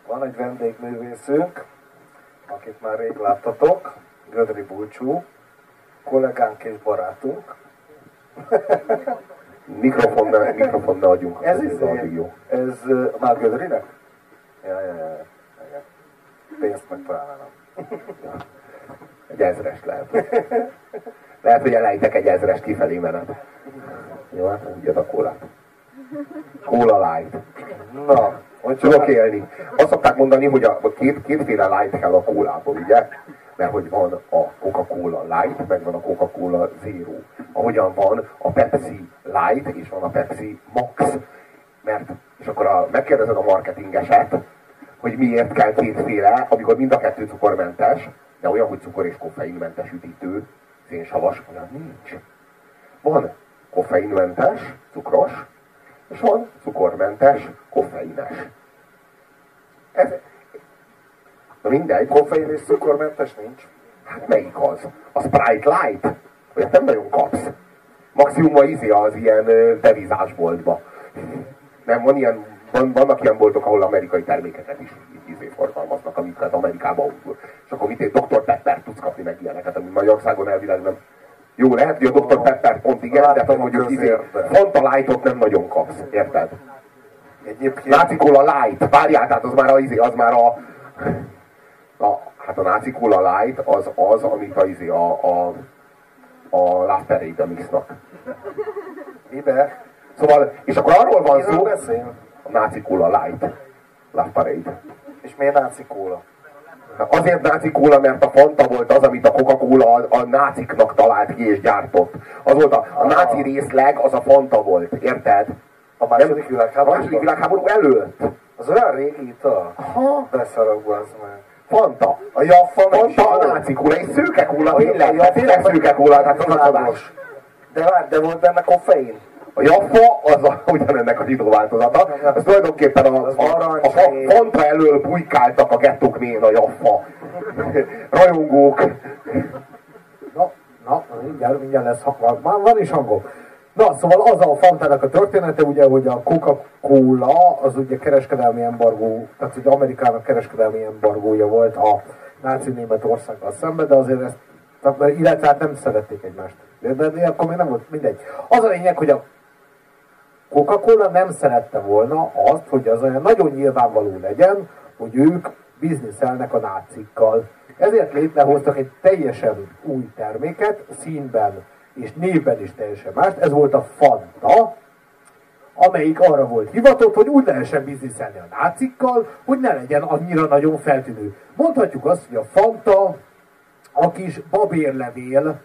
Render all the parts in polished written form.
Van egy vendégművészünk, akit már rég láttatok, Gödri Bulcsú, kollégánk és barátunk. Mikrofonnal adjunk. Ez jó. Ez már Gödrinek? Ja. Pénzt meg pláne nem. Egy 1000-es lehet. Lehet, hogy elejtek egy 1000-es kifelé menet. Jó, hát úgy ad a kólát. Cola Light. Na, hogy tudok élni. Azt szokták mondani, hogy kétféle light kell a kólában, ugye? Mert hogy van a Coca-Cola Light, meg van a Coca-Cola Zero. Ahogyan van a Pepsi Light, és van a Pepsi Max. És akkor megkérdezed a marketingeset, hogy miért kell kétféle, amikor mind a kettő cukormentes, de olyan, hogy cukor és koffeinmentes üdítő, szénsavas, olyan nincs. Van koffeinmentes, cukros, és van cukormentes, koffeines. Na mindegy. Koffein és cukormentes nincs. Hát melyik az? A Sprite Light? Olyat nem nagyon kapsz. Maximum az ilyen devizásboltba. Nem, vannak ilyen boltok, ahol amerikai termékeket is forgalmaznak, amiket Amerikában. És akkor mit Dr. Pepper tudsz kapni meg ilyeneket, ami Magyarországon elvileg nem. Jó, lehet, hogy a Dr. Pepper pont igen, de mondjuk Fanta Lightot nem nagyon kapsz, érted? Náci Cola Light, várjál, tehát az már hát a Náci Cola Light az amit a Love Parade mixnak. Mibe? Szóval, és akkor arról van szó, a Náci Cola Light, Love Parade. És miért Náci Cola? Azért Náci Cola, mert a Fanta volt az, amit a Coca-Cola a náciknak talált ki és gyártott. Az volt a náci részleg, az a Fanta volt, érted? A második világháború? A második világháború előtt. Az olyan régi ital? Aha. Beszaragva az meg. Fanta. A Jaffa meg Fanta a Náci Cola, és szőke Cola, tényleg szőke Cola, tehát az a csodás. De volt benne koffein? A Jaffa az ugyanennek a zsidó változata. Ez tulajdonképpen a Fanta elől bujkáltak a gettók mélyén a Jaffa. Rajongók. Na, mindjárt lesz, már van is hangom. Na, szóval az a Fantának a története, ugye, hogy a Coca-Cola az ugye kereskedelmi embargó, tehát ugye Amerikának kereskedelmi embargója volt a náci Németországgal szemben, de azért ezt, illetve hát nem szerették egymást. De akkor még nem volt mindegy. Az a lényeg, hogy a Coca-Cola nem szerette volna azt, hogy az olyan nagyon nyilvánvaló legyen, hogy ők bizniszelnek a nácikkal. Ezért létrehoztak egy teljesen új terméket, színben és névben is teljesen mást. Ez volt a Fanta, amelyik arra volt hivatott, hogy úgy lehessen bizniszelni a nácikkal, hogy ne legyen annyira nagyon feltűnő. Mondhatjuk azt, hogy a Fanta a kis babérlevél,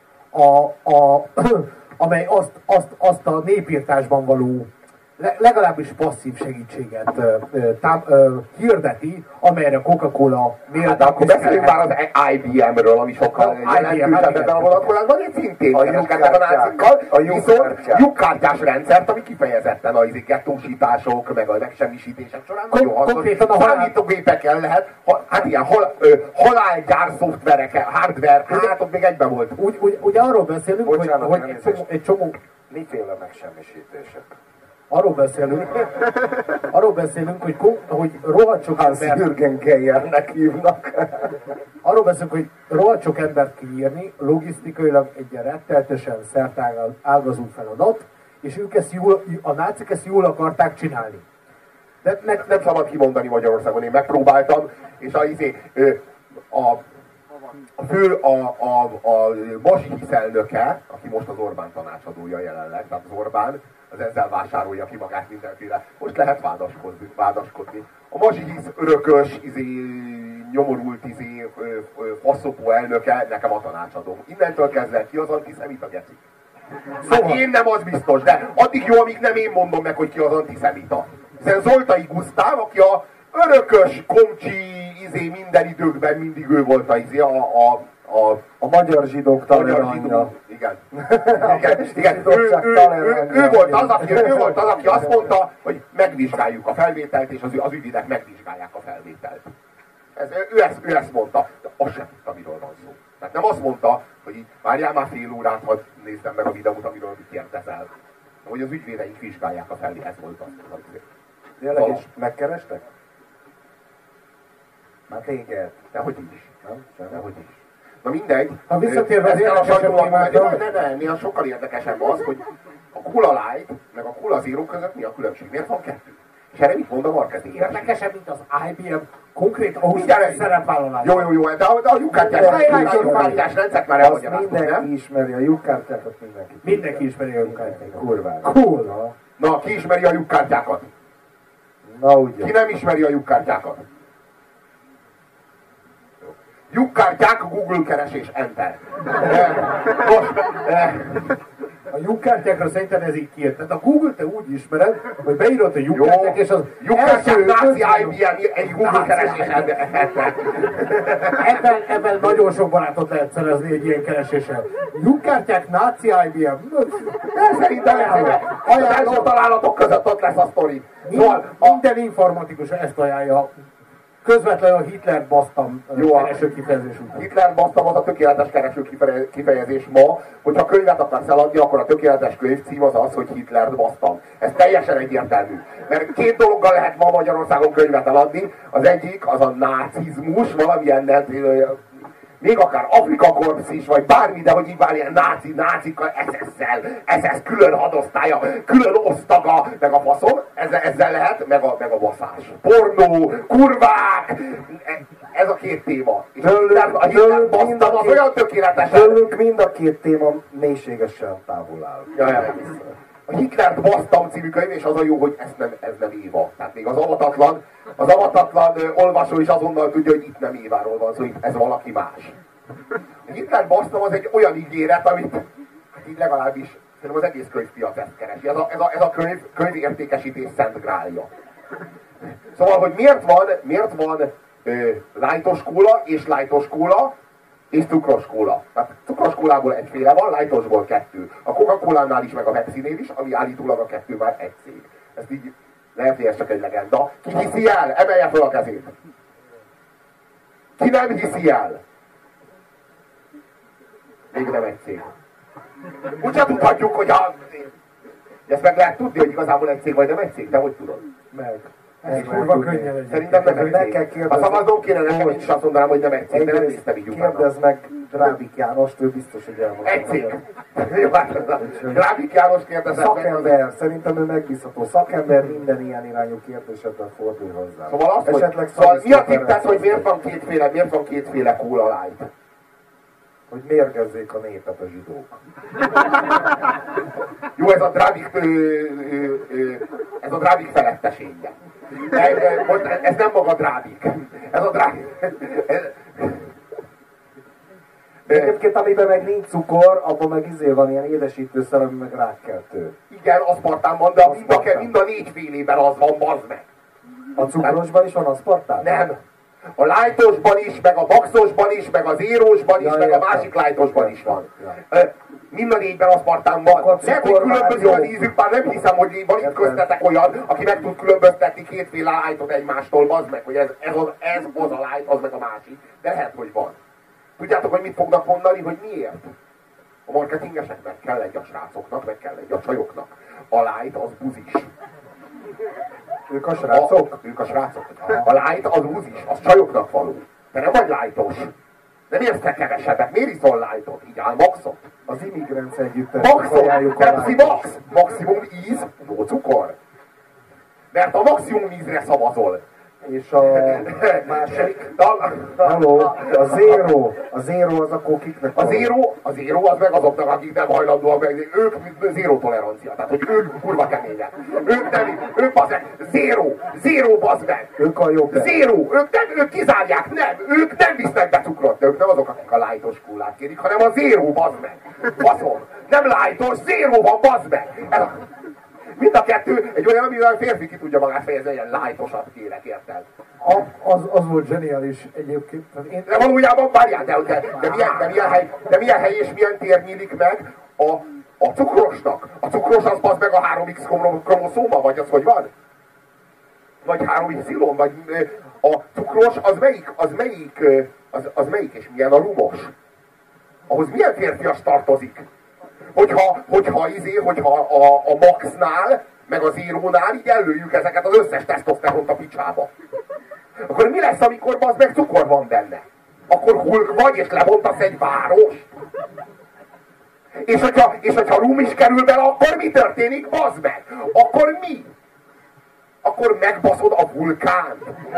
amely azt a népírtásban való legalábbis passzív segítséget hirdeti, amelyre Coca-Cola méltán. De akkor beszéljünk már az IBM-ről, ami sokkal jelentősebb ebben a vonatkozásban, és szintén kereskedtek a nácikkal, viszont lyukkártyás rendszert, ami kifejezetten a gettósítások, meg a megsemmisítések során nagyon hasznos. Számítógépekkel lehet, hát ilyen halálgyár szoftverek, hardware, hát ott még egyben volt. Ugye arról beszélünk, hogy egy csomó... Miféle megsemmisítések? Arról beszélünk, hogy rohadt sok embert... Jürgen Geyernek hívnak. Arról beszélünk, hogy rohadt sok embert kiírni, logisztikailag egy ilyen retteltesen szertágazú feladat, és a nácik ezt jól akarták csinálni. De nem szabad kimondani Magyarországon, én megpróbáltam, és a Mazsihisz elnöke, aki most az Orbán tanácsadója jelenleg, tehát az Orbán, az ezzel vásárolja ki magát mindenféle. Most lehet vádaskodni. A Mazsihisz örökös, nyomorult, faszopó elnöke, nekem a tanácsadóm. Innentől kezdve ki az antiszemita, geci? Szóval én nem, az biztos, de addig jó, amíg nem én mondom meg, hogy ki az antiszemita. Hiszen Zoltai Gusztáv, aki a örökös, komcsi, minden időkben mindig ő volt a magyar zsidók találmánya. Igen. Ő volt az, aki azt mondta, hogy megvizsgáljuk a felvételt, és az ügyvédek megvizsgálják a felvételt. Ő ezt mondta, de azt sem tudta, miről van szó. Tehát nem azt mondta, hogy így várjál már fél órát, hadd nézzem meg a videót, amiről kérdezel. Hogy az ügyvédeink vizsgálják a felvételt. Ez volt az. Tényleg is megkerestek? Már téged. Dehogy is. Nem? Dehogy is. Na mindegy. Ha visszatérve az ezzel a érdekesebb sajtónak, témákra. ne, néha sokkal érdekesebb az, hogy a Cola Light meg a Cola Zero között mi a különbség. Miért van kettő? És erre mit mond a marketing? Érdekesebb, mint az IBM konkrét ausztrál szerepvállalás. Jó, de a lyukkártyás rendszert már Azt elmagyaráztuk, nem? mindenki ismeri, a lyukkártyákat mindenki. Mindenki ismeri a lyukkártyát. Kurván. Cool. Na, ki ismeri a lyukkártyákat? Na ugye. Ki nem ismeri a lyukkártyákat? Lyukkártyák, Google keresés, Enter. Most, A lyukkártyákra szerintem ez így kijött. Tehát a Google te úgy ismered, hogy beírod a lyukkártyák, és az lyukkártyák, náci IBM, egy Google keresés, Enter. Ebben nagyon sok barátot lehet szerezni egy ilyen kereséssel. Lyukkártyák, náci IBM. Szerintem az első találatok között ott lesz a sztori. Minden informatikus ezt ajánlja. Közvetlenül a Hitler basztam kereső kifejezés után. Hitler basztam az a tökéletes kereső kifejezés ma, hogyha könyvet akarsz eladni, akkor a tökéletes könyvcím az az, hogy Hitlert basztam. Ez teljesen egyértelmű. Mert két dologgal lehet ma Magyarországon könyvet eladni. Az egyik az a nácizmus, valamilyen még akár Afrika Korpsz is, vagy bármi, de hogy így már ilyen nácikkal, SS-szel, SS külön hadosztálya, külön osztaga, meg a faszom, ezzel lehet, meg a baszás. Pornó, kurvák, ez a két téma. És a Hitler basztam az olyan tökéletesen. Tőlünk mind a két téma mélységesen távol áll. Ja. A Hitlert basztam című könyv, és az a jó, hogy ez nem Éva. Tehát még az avatatlan olvasó is azonnal tudja, hogy itt nem Éváról van szó, hogy ez valaki más. A Hitlert basztam az egy olyan ígéret, amit hát így legalábbis szerintem az egész könyvpiac ezt keresi. Ez a könyvértékesítés szent grálja. Szóval, hogy miért van lightos kóla és lightos kóla, és cukros kóla. Tehát cukros kólából egyféle van, lightosból kettő. A Coca-Colánál is, meg a Pepsi-nél is, ami állítólag a kettő már egy cég. Ezt így lehet, hogy ez csak egy legenda. Ki hiszi el? Emelje fel a kezét. Ki nem hiszi el? Még nem egy cég. Úgyse tudhatjuk, hogy ezt meg lehet tudni, hogy igazából egy cég vagy nem egy cég, de hogy tudod? Meg. Ez kurva könnyen egy. Szerintem nem egy cég. Ha szavaznom kéne nekem, én is azt mondanám, hogy nem egy cég, de nem néztem így utána. Kérdezd meg Drábik Jánost, ő biztos, hogy elmondja. Egy cég. Jó, hát Drábik János kérdezett meg. Szakember, szerintem ő megbízható szakember, minden ilyen irányú kérdésedben fordul hozzá. Szóval azt, esetleg szóval mi a tippet, hogy miért van kétféle Cola Light? Hogy mérgezzék a népet a zsidók. Jó, ez a Drábik felettesége. Ez nem maga Drábik. Ez a Drábik. Egyébként, amiben meg nincs cukor, abban meg van ilyen édesítőszer, ami meg rákkeltő. Igen, aszpartán van, de mind a négyfélében az van, bazd meg. A cukrosban is van aszpartán? Nem. A lightosban is, meg a baxosban is, meg az zérósban is, meg a másik lightosban is van. Mind a négyben aszpartán van. Nem, hogy különböző az ízük, már nem hiszem, hogy van itt köztetek olyan, aki meg tud különböztetni kétféle lightot egymástól, bazd meg, hogy ez az a light, az meg a másik. De lehet, hogy van. Tudjátok, hogy mit fognak mondani, hogy miért? A marketingeseknek kell egy a srácoknak, meg kell egy a csajoknak. A light az buzis. Ők a srácok? Ők a srácok. A light az buzis, az csajoknak való. Te nem vagy lightos. Nem érsz te kevesebbet. Miért iszol lightot? Így áll maxot. Az Immigrants Együttes Maxot! ajánljuk a Pepsi lightot. Max! Maximum íz, no cukor. Mert a maximum ízre szavazol. És a másik... Halló, a zero az akkor kiknek a zero az meg azoknak, akik nem hajlandóak meg, ők zero tolerancia, tehát hogy ők kurva kemények. Ők bazd meg, zero bazd meg. Ők a jobb. Zero, ők kizárják, ők nem visznek be cukrot, de ők nem azok, akik a lightos kólát kérik, hanem a zero bazd meg. Baszom, nem lightos, zero van bazd meg. Mind a kettő egy olyan, amivel a férfi ki tudja magát fejezni, ilyen lightosabb kérek, érted? Az volt zseniális egyébként. De valójában várjál, de milyen hely és milyen tér nyílik meg a cukrosnak? A cukros az bazd meg a 3X kromoszóma, vagy az hogy van? Vagy 3Y, vagy a cukros az melyik és milyen a rumos? Ahhoz milyen férfias tartozik? Hogyha a Maxnál, meg a Zérónál így előjük ezeket az összes tesztoszteront a picsába. Akkor mi lesz, amikor bazd meg cukor van benne? Akkor Hulk vagy, és lebontasz egy várost? És hogyha rum is kerül bele, akkor mi történik, bazd meg? Akkor mi? Akkor megbaszod a vulkánt?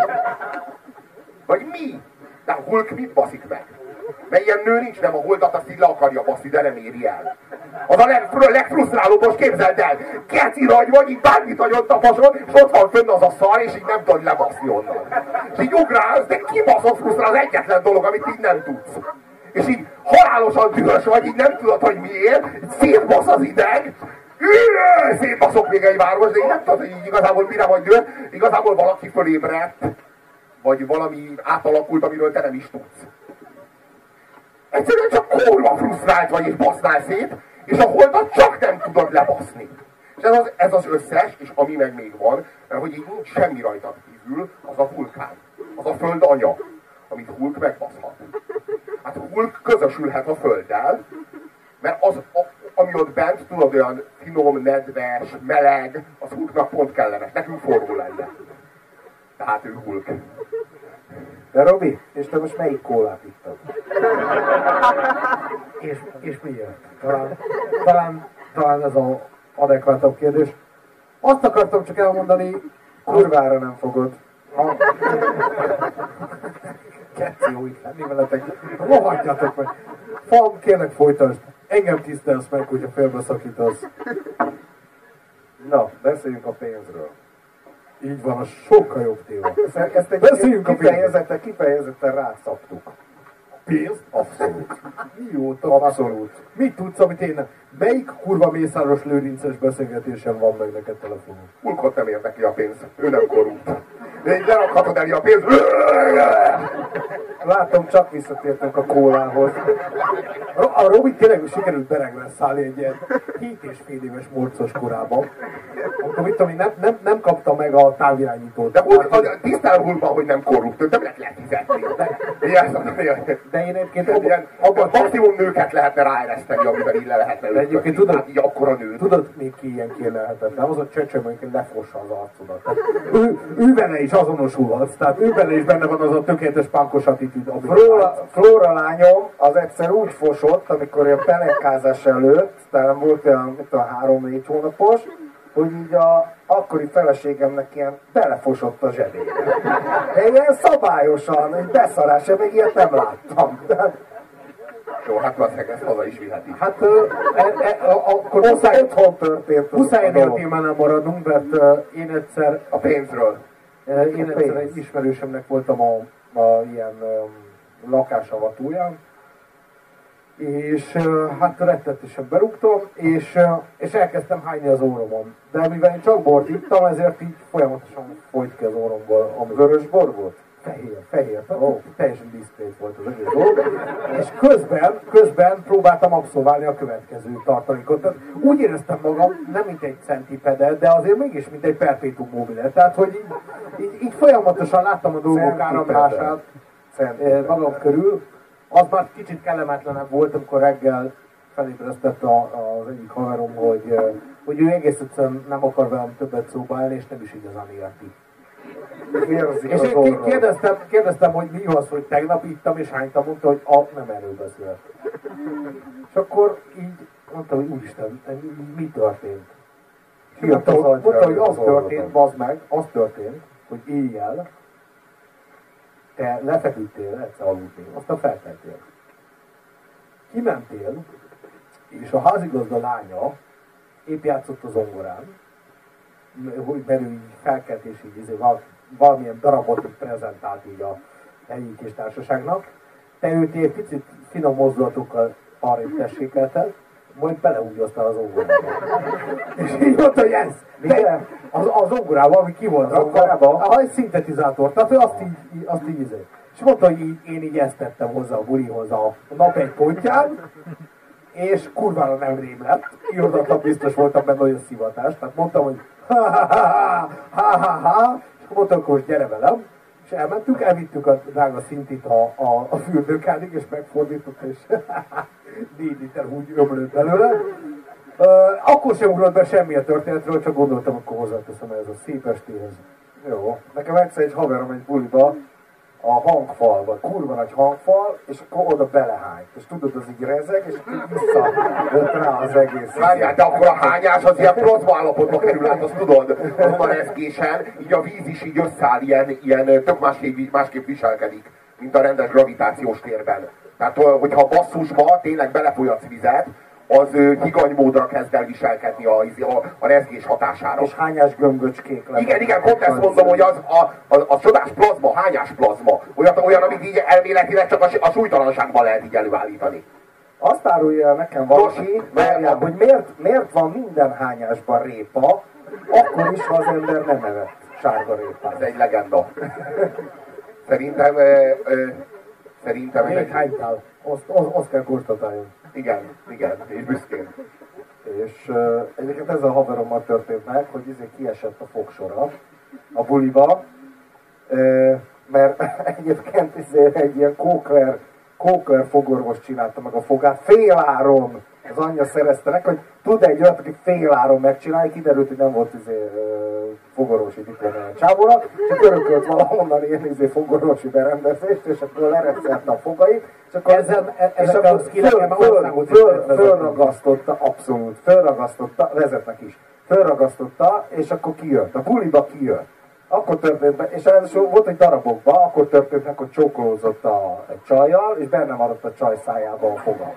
Vagy mi? De a Hulk mit baszik meg? Mert ilyen nő nincs, nem a holdat azt így le akarja baszni, de nem éri el. Az a legfrusztrálóbb, most képzeld el, keci nagy vagy, így bármit agyon tapasod, és ott van fönn az a szar, és így nem tudod lebaszni onnan. És így ugrálsz, de kibaszott frusztrál, az egyetlen dolog, amit így nem tudsz. És így halálosan dühös vagy, így nem tudod, hogy miért, szétbasz az ideg, szétbaszok még egy város, de így nem tudod, hogy így igazából mire vagy dühös, igazából valaki fölébredt, vagy valami átalakult, amiről te nem is tudsz. Egyszerűen csak kurva frusztrált vagy, és basznál szét, és a holdat csak nem tudod lebaszni. És ez az összes, és ami meg még van, mert hogy így nincs semmi rajta kívül, az a vulkán. Az a föld anya, amit Hulk megbaszhat. Hát Hulk közösülhet a földdel, mert az, ami ott bent, tudod, olyan finom, nedves, meleg, az Hulknak pont kellemes, nekünk forró lenne. Tehát ő Hulk. De Robi, és te most melyik kólát ittad? És miért? Talán ez az adekvátabb kérdés. Azt akartam csak elmondani, kurvára nem fogod. Keci, jó itt lenni veletek. Rohadjatok meg. Fam, kérlek folytasd. Engem tisztelsz meg, hogyha félbeszakítasz. Na, beszéljünk a pénzről. Így van, az sokkal jobb téma. Ezt egy kifejezetten rátszaptuk. Pénz? Abszolút. Mióta? Abszolút. Mit tudsz, amit én... Melyik kurva Mészáros Lőrinces beszélgetésen van meg neked telefonon? Hulkot nem érdekli a pénz, ő nem korrupt. De így lerakhatod elé a pénz. Látom, csak visszatértünk a kólához. A Robi tényleg sikerült beregre szállni egy ilyen 7,5 éves morcos korában. Akkor mit tudom, nem kapta meg a távirányítót. De tisztán Hulkban, hogy nem korrupt, őt nem lehet fizetni. De én egyébként abban maximum nőket lehetne ráereszteni, amivel így le lehetne de egyébként tudod, így akkora nőt. Tudod, még ki ilyen kérlelhetetlen? Az a csöcsöm, amikor lefossa az arcodat. Ő vele is azonosulhatsz, tehát ő vele is benne van az a tökéletes pánkos attitűd. Flóra lányom az egyszer úgy fosott, amikor ilyen pelenkázás előtt, talán volt olyan 3-4 hónapos, hogy így a akkori feleségemnek ilyen belefosott a zsebébe. De ilyen szabályosan, egy beszarás, még ilyet nem láttam. Jó, hát valószínűleg ezt haza is viheti. Hát akkor otthon történt. Muszáj ennél a témánál maradunk, mert én egyszer a pénzről. Én egyszer egy ismerősömnek voltam a ilyen lakásavatóján, és hát rettetesen berúgtam, és elkezdtem hányni az orromon. De mivel én csak bort ittam, ezért így folyamatosan folyt ki az orromból. A vörös bor volt? Fehér. Teljesen diszkrét volt az egész dolog. És közben próbáltam abszolválni a következő tartalékot. Tehát úgy éreztem magam, nem mint egy centipede, de azért mégis mint egy perpetuum mobile. Tehát, hogy így folyamatosan láttam a dolgok áramlását magam körül. Az már kicsit kellemetlenebb volt, amikor reggel felébresztett az egyik haverom, hogy ő egész egyszerűen nem akar velem többet szóba állni, és nem is igazán érti. És én kérdeztem, hogy mi az, hogy tegnap ittam, és hánytam, mondta, hogy nem erről beszélt. És akkor így mondta, hogy úristen, mi történt? Mondta, hogy az történt, bazd meg, az történt, hogy éjjel te lefeküdtél, egyszer aludtél, aztán felkeltél. Kimentél, és a házigazda lánya épp játszott a zongorán, hogy belül így felkelt, és így valamilyen darabot így prezentált így a helyi kis társaságnak. Te őt egy picit finom mozdulatokkal arrébb tessékelted, majd beleúgyoztál az zongorába. És így mondta, hogy ez! Az zongorában, ami ki volt rakva, egy szintetizátor, tehát ő azt így izé. És mondta, hogy én így ezt tettem hozzá a bulihoz a nap egy pontján, és kurvára nem rém lett. Irodatlan biztos voltam benne olyan szivatás, tehát mondtam, hogy ha, és mondtam, hogy gyere velem, és elmentünk, elvittük a drága szintit a fürdőkádig, és megfordított, és 4 liter húgy ömlött belőle. Akkor sem ugrott be semmi a történetről, csak gondoltam, akkor hozzáteszem ez a szép estéhez. Jó. Nekem egyszer egy haverom egy buliba, a hangfalba, kurva nagy hangfal, és akkor oda belehányt. És tudod, az így rezeg, és akkor visszajött rá az egész. Várjál, de akkor a hányás az ilyen plazma állapotba kerül, hát azt tudod, azon a rezgésen, így a víz is így összeáll, ilyen tök másképp viselkedik, mint a rendes gravitációs térben. Tehát, hogyha a basszusba tényleg belefolyatsz vizet, az higanymódra kezd el viselkedni a rezgés hatására. És hányás gömböcskék lennek. Igen, pont ezt mondom, hogy az csodás plazma, hányás plazma. Olyan, amit így elméletileg csak a súlytalanságban lehet így előállítani. Azt árulja nekem valaki, hogy miért van minden hányásban répa, akkor is, ha az ember nem evett sárga répát. Ez egy legenda. Szerintem Még hánytál. Azt kell konstatáljon. Igen, és büszkén. És egyébként ezzel a haverommal történt meg, hogy kiesett a fogsora a buliba, mert egyébként egy ilyen kókler fogorvos csinálta meg a fogát féláron. Az anyja szerezte neki, hogy tud egy olyat, aki féláron megcsinálja, kiderült, hogy nem volt fogorvosi diplomája a csávónak, csak örökölt valahonnan ilyen fogorvosi berendezést, és akkor lereszelte a fogait, és akkor fölragasztotta, abszolút, fölragasztotta, vezetnek is, fölragasztotta, és akkor kijött, a buliba kijött. Akkor történt meg, és először volt egy darabokban, akkor történt meg, hogy csókolózott egy csajjal, és benne maradt a csaj szájába a foga.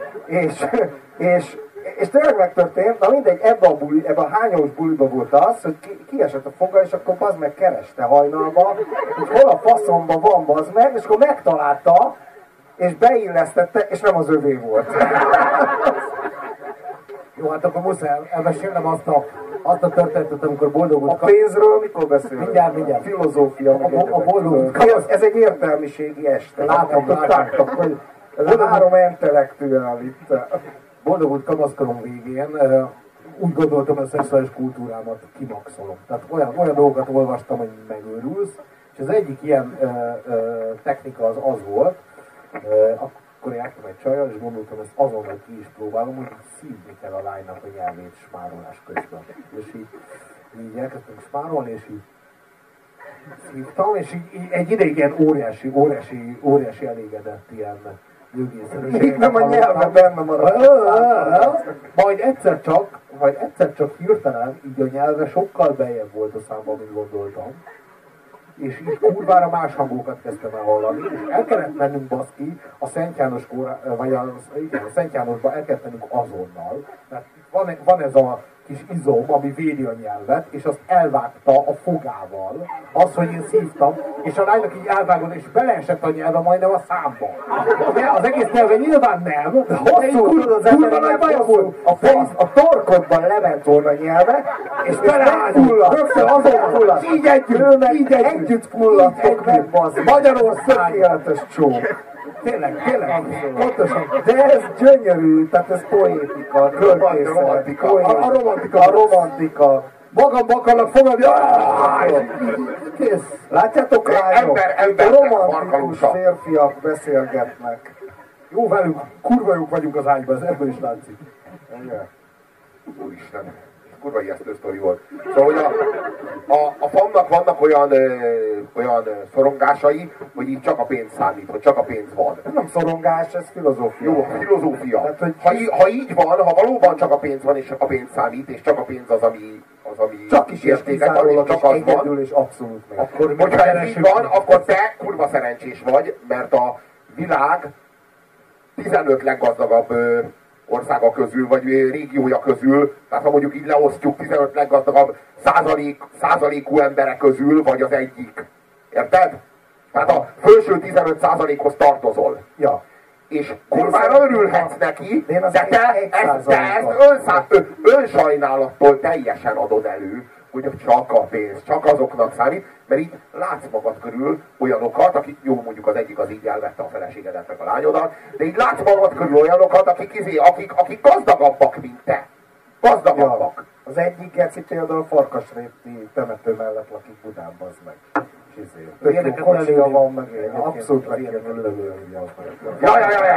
És tényleg megtörtént, na mindegy, ebben a hányós buliba volt az, hogy kiesett a foga, és akkor bazd meg kereste hajnalba, hogy hol a faszomba van bazd meg, és akkor megtalálta, és beillesztette, és nem az övé volt. Jó, hát akkor muszáj elmesélnem azt a történetet, amikor boldogult... A pénzről mikor beszélünk? Mindjárt. Filozófia. A boldogult... Ez egy értelmiségi este. Látom. Hogy ez a három intellektuál itt. Boldogult kamaszkorom végén úgy gondoltam, hogy a szexuális kultúrámat kimaxolom. Tehát olyan dolgokat olvastam, hogy megőrülsz, és az egyik ilyen technika az volt, akkor jártam egy csajjal, és gondoltam, ezt azonnal ki is próbálom, hogy szívni kell a lánynak a nyelvét smárolás közben. És így elkezdtem smárolni, és így szívtam, és így egy ideig ilyen óriási elégedett ilyen nyugiszerűséget. Még nem a nyelve benne maradt. Majd egyszer csak hirtelen így a nyelve sokkal beljebb volt a számban, mint gondoltam. És így kurvára más hangokat kezdtem el hallani, és el kellett mennünk baszki a Szent János vagy a Szent Jánosba el kellett mennünk azonnal, mert van ez a kis izom, ami védi a nyelvet, és azt elvágta a fogával, az, hogy én szívtam, és a lánynak így elvágott, és beleesett a nyelve majdnem a számba. Az egész nyelve nyilván nem, de hosszú, tudod, az kurva nagy baja volt. A torkodban lement volna a nyelve, és beleállult, rögtön azon fulladt. Így együtt fulladtok meg, bazd. Magyarország. Tökéletes csók. Tényleg, pontosan. De ez gyönyörű, tehát ez poétika, költészet, a romantika. Magamba akarnak fogadni, kész. Látjátok, lányok? Romantikus férfiak beszélgetnek. Jó velünk, kurva jók vagyunk az ágyban, ez ebből is látszik. Úristen, kurva ijesztő sztori volt. Szóval, hogy a famnak vannak olyan szorongásai, hogy így csak a pénz számít, hogy csak a pénz van. Ez nem szorongás, ez filozófia. Jó, filozófia. Tehát, hogy ha így van, ha valóban csak a pénz van, és csak a pénz számít, és csak a pénz az, ami csak is értéket van, és csak az egyedül van. És abszolút meg. Akkor, hogyha ez így van, akkor te kurva szerencsés vagy, mert a világ 15 leggazdagabb országa közül, vagy régiója közül, tehát ha mondjuk így leosztjuk 15 leggazdagabb százalékú emberek közül, vagy az egyik. Érted? Tehát a felső 15%-hoz tartozol. Ja. És kurvára örülhetsz neki, de te ezt önsajnálattól teljesen adod elő, hogy csak a pénz, csak azoknak számít, mert így látsz magad körül olyanokat, akik, jó, mondjuk az egyik az így elvette a feleségedet meg a lányodat, de így látsz magad körül olyanokat, akik gazdagabbak, mint te. Gazdagabbak. Ja, az egyik geci például a Farkasréti temető mellett lakik Budán, bazd meg. Tök jó kocsia van, meg abszolút meg ilyen lövőni. Ja.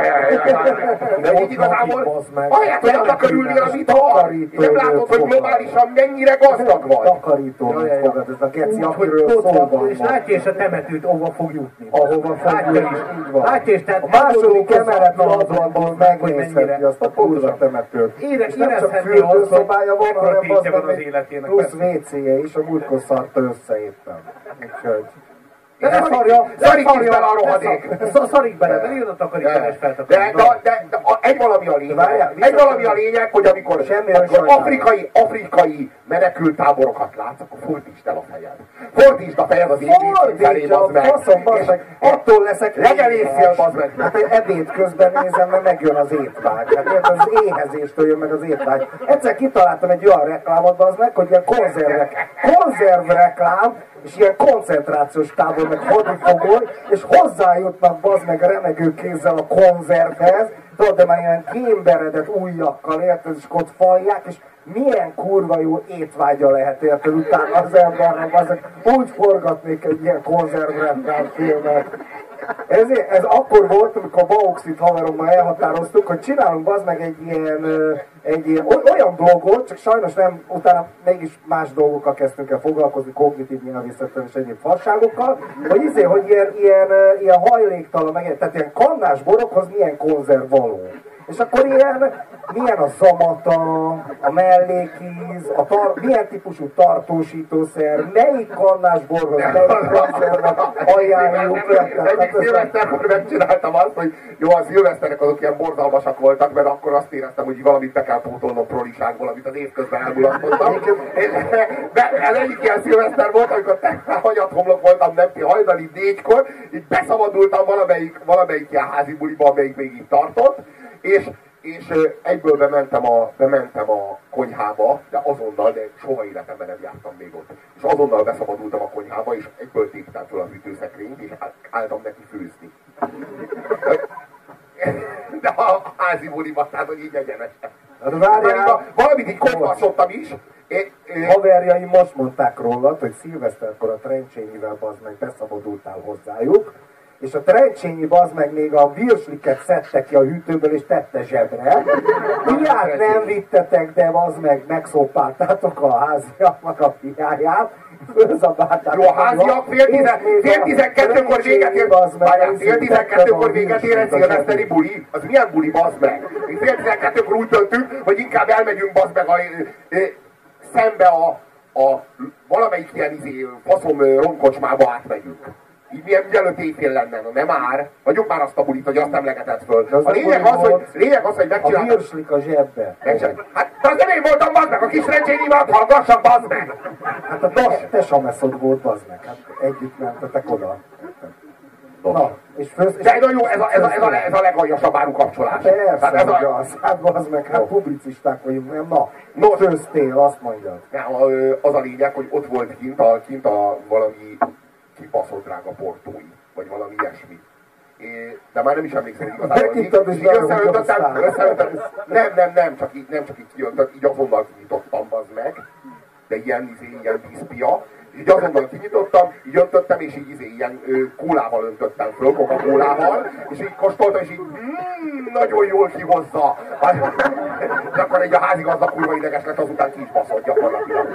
De így igazából, ahelyett, hogy annak örülnél, amit hall. Nem látod, hogy globálisan mennyire gazdag vagy. Takarító, fogad, ez a geci, akiről szó van. És látja is a temetőt, ahova fog jutni. Ahova fog jutni, így van. Látja is, tehát a második emelet lazonból megnézheti azt a kurva temetőt. És nem csak fürdőszobája van, hanem az plusz WC-je is, a múltkor szarta össze éppen. Úgyhogy... De ne szarja! Szarik is bele a rohadék! Szarik bele, de jön a takarítani és feltakarítani. De egy valami a lényeg, hogy amikor afrikai menekülttáborokat látsz, akkor fordítsd el a fejed. Fordítsd a fejed az éjjel felé, bazd meg! Attól leszek legelészél, bazd meg! Hát egy ebéd közben nézem, mert megjön az étvágy. Hát az éhezéstől jön meg az étvágy. Egyszer kitaláltam egy olyan reklámot, bazd meg, hogy ilyen konzervreklám, és ilyen koncentrációs tábor, meg hadifogoly, és hozzájutnak bazd meg remegő kézzel a konzervhez, tudod, de már ilyen kémberedett ujjakkal, érted, és ott falják, és milyen kurva jó étvágya lehet, érted, utána az embernek, bazd úgy forgatnék egy ilyen konzervreklám filmet. Ez akkor volt, amikor a Bauxit haverommal elhatároztuk, hogy csinálunk bazd meg egy ilyen olyan blogot, csak sajnos nem, utána mégis más dolgokkal kezdtünk el foglalkozni, kognitív nyelvészettel és egyéb fasságokkal, hogy ilyen hajléktalan, tehát ilyen kannás borokhoz milyen konzerv való. És akkor milyen a zamata, a mellékíz, milyen típusú tartósítószer, melyik kannásborhoz, melyik konzervet ajánljuk. Egyik szilveszterkor megcsináltam azt, hogy jó, a szilveszterek azok ilyen borzalmasak voltak, mert akkor azt éreztem, hogy valamit be kell pótolnom proliságból, amit az évközben elmulasztottam. De ez egyik ilyen szilveszter volt, amikor hanyathomlok voltam nemti hajnali 4-kor, így beszabadultam valamelyik ilyen házi buliba, amelyik még így tartott, és egyből bementem a konyhába, de azonnal, de soha életemben nem jártam még ott. És azonnal beszabadultam a konyhába, és egyből téptem fel a hűtőszekrényt, és álltam neki főzni. De a házi buliba, tehát, hogy így egyenesen. Valamit így konyhaszottam is. Haverjaim most mondták rólad, hogy szilveszterkor a Trencsényivel bazd meg beszabadultál hozzájuk, és a Trencsényi bazd meg még a virsliket szedte ki a hűtőből és tette zsebre. Piát nem vittetek, de bazd meg megszópáltátok a háziaknak a piáját. Jó, a háziak fél 12-kor véget ér. Várjál, fél 12-kor véget ér egy szilveszteri buli? Az milyen buli, bazd meg? Mi fél 12-kor úgy döntünk, hogy inkább elmegyünk bazd meg szembe a valamelyik ilyen faszom romkocsmába átmegyünk. Így milyen mielőtt éjfél lenne, no nem már. Hagyjuk már azt a bulit, hogy azt emlegetett föl. A lényeg az, hogy megcsináltam. A virslik a zsebbe. Hát, de az nem én voltam, bazd meg, a kis Trencsényivel hallgassak, bazd meg! Hát a te sameszod volt, bazd meg. Hát együtt mentetek oda. Na, és de jó, ez a legaljasabb árukapcsolás. Persze, hát bazd meg, hát publicisták vagyunk, nem? Na, főztél, azt mondjad. Az a lényeg, hogy ott volt kint a valami kibaszott drága portói, vagy valami ilyesmi. De már nem is emlékszem, hogy igazából nem, csak így kijöntött, így azonnal kinyitottam, bazd meg, de ilyen vízpia, és így azonnal kinyitottam, így öntöttem, és így ilyen kólával öntöttem föl, Coca-Colával, és így kóstoltam, és így nagyon jól kihozza. És akkor egy a házigazda kurva ideges lett, azután ki is baszott gyakorlatilag.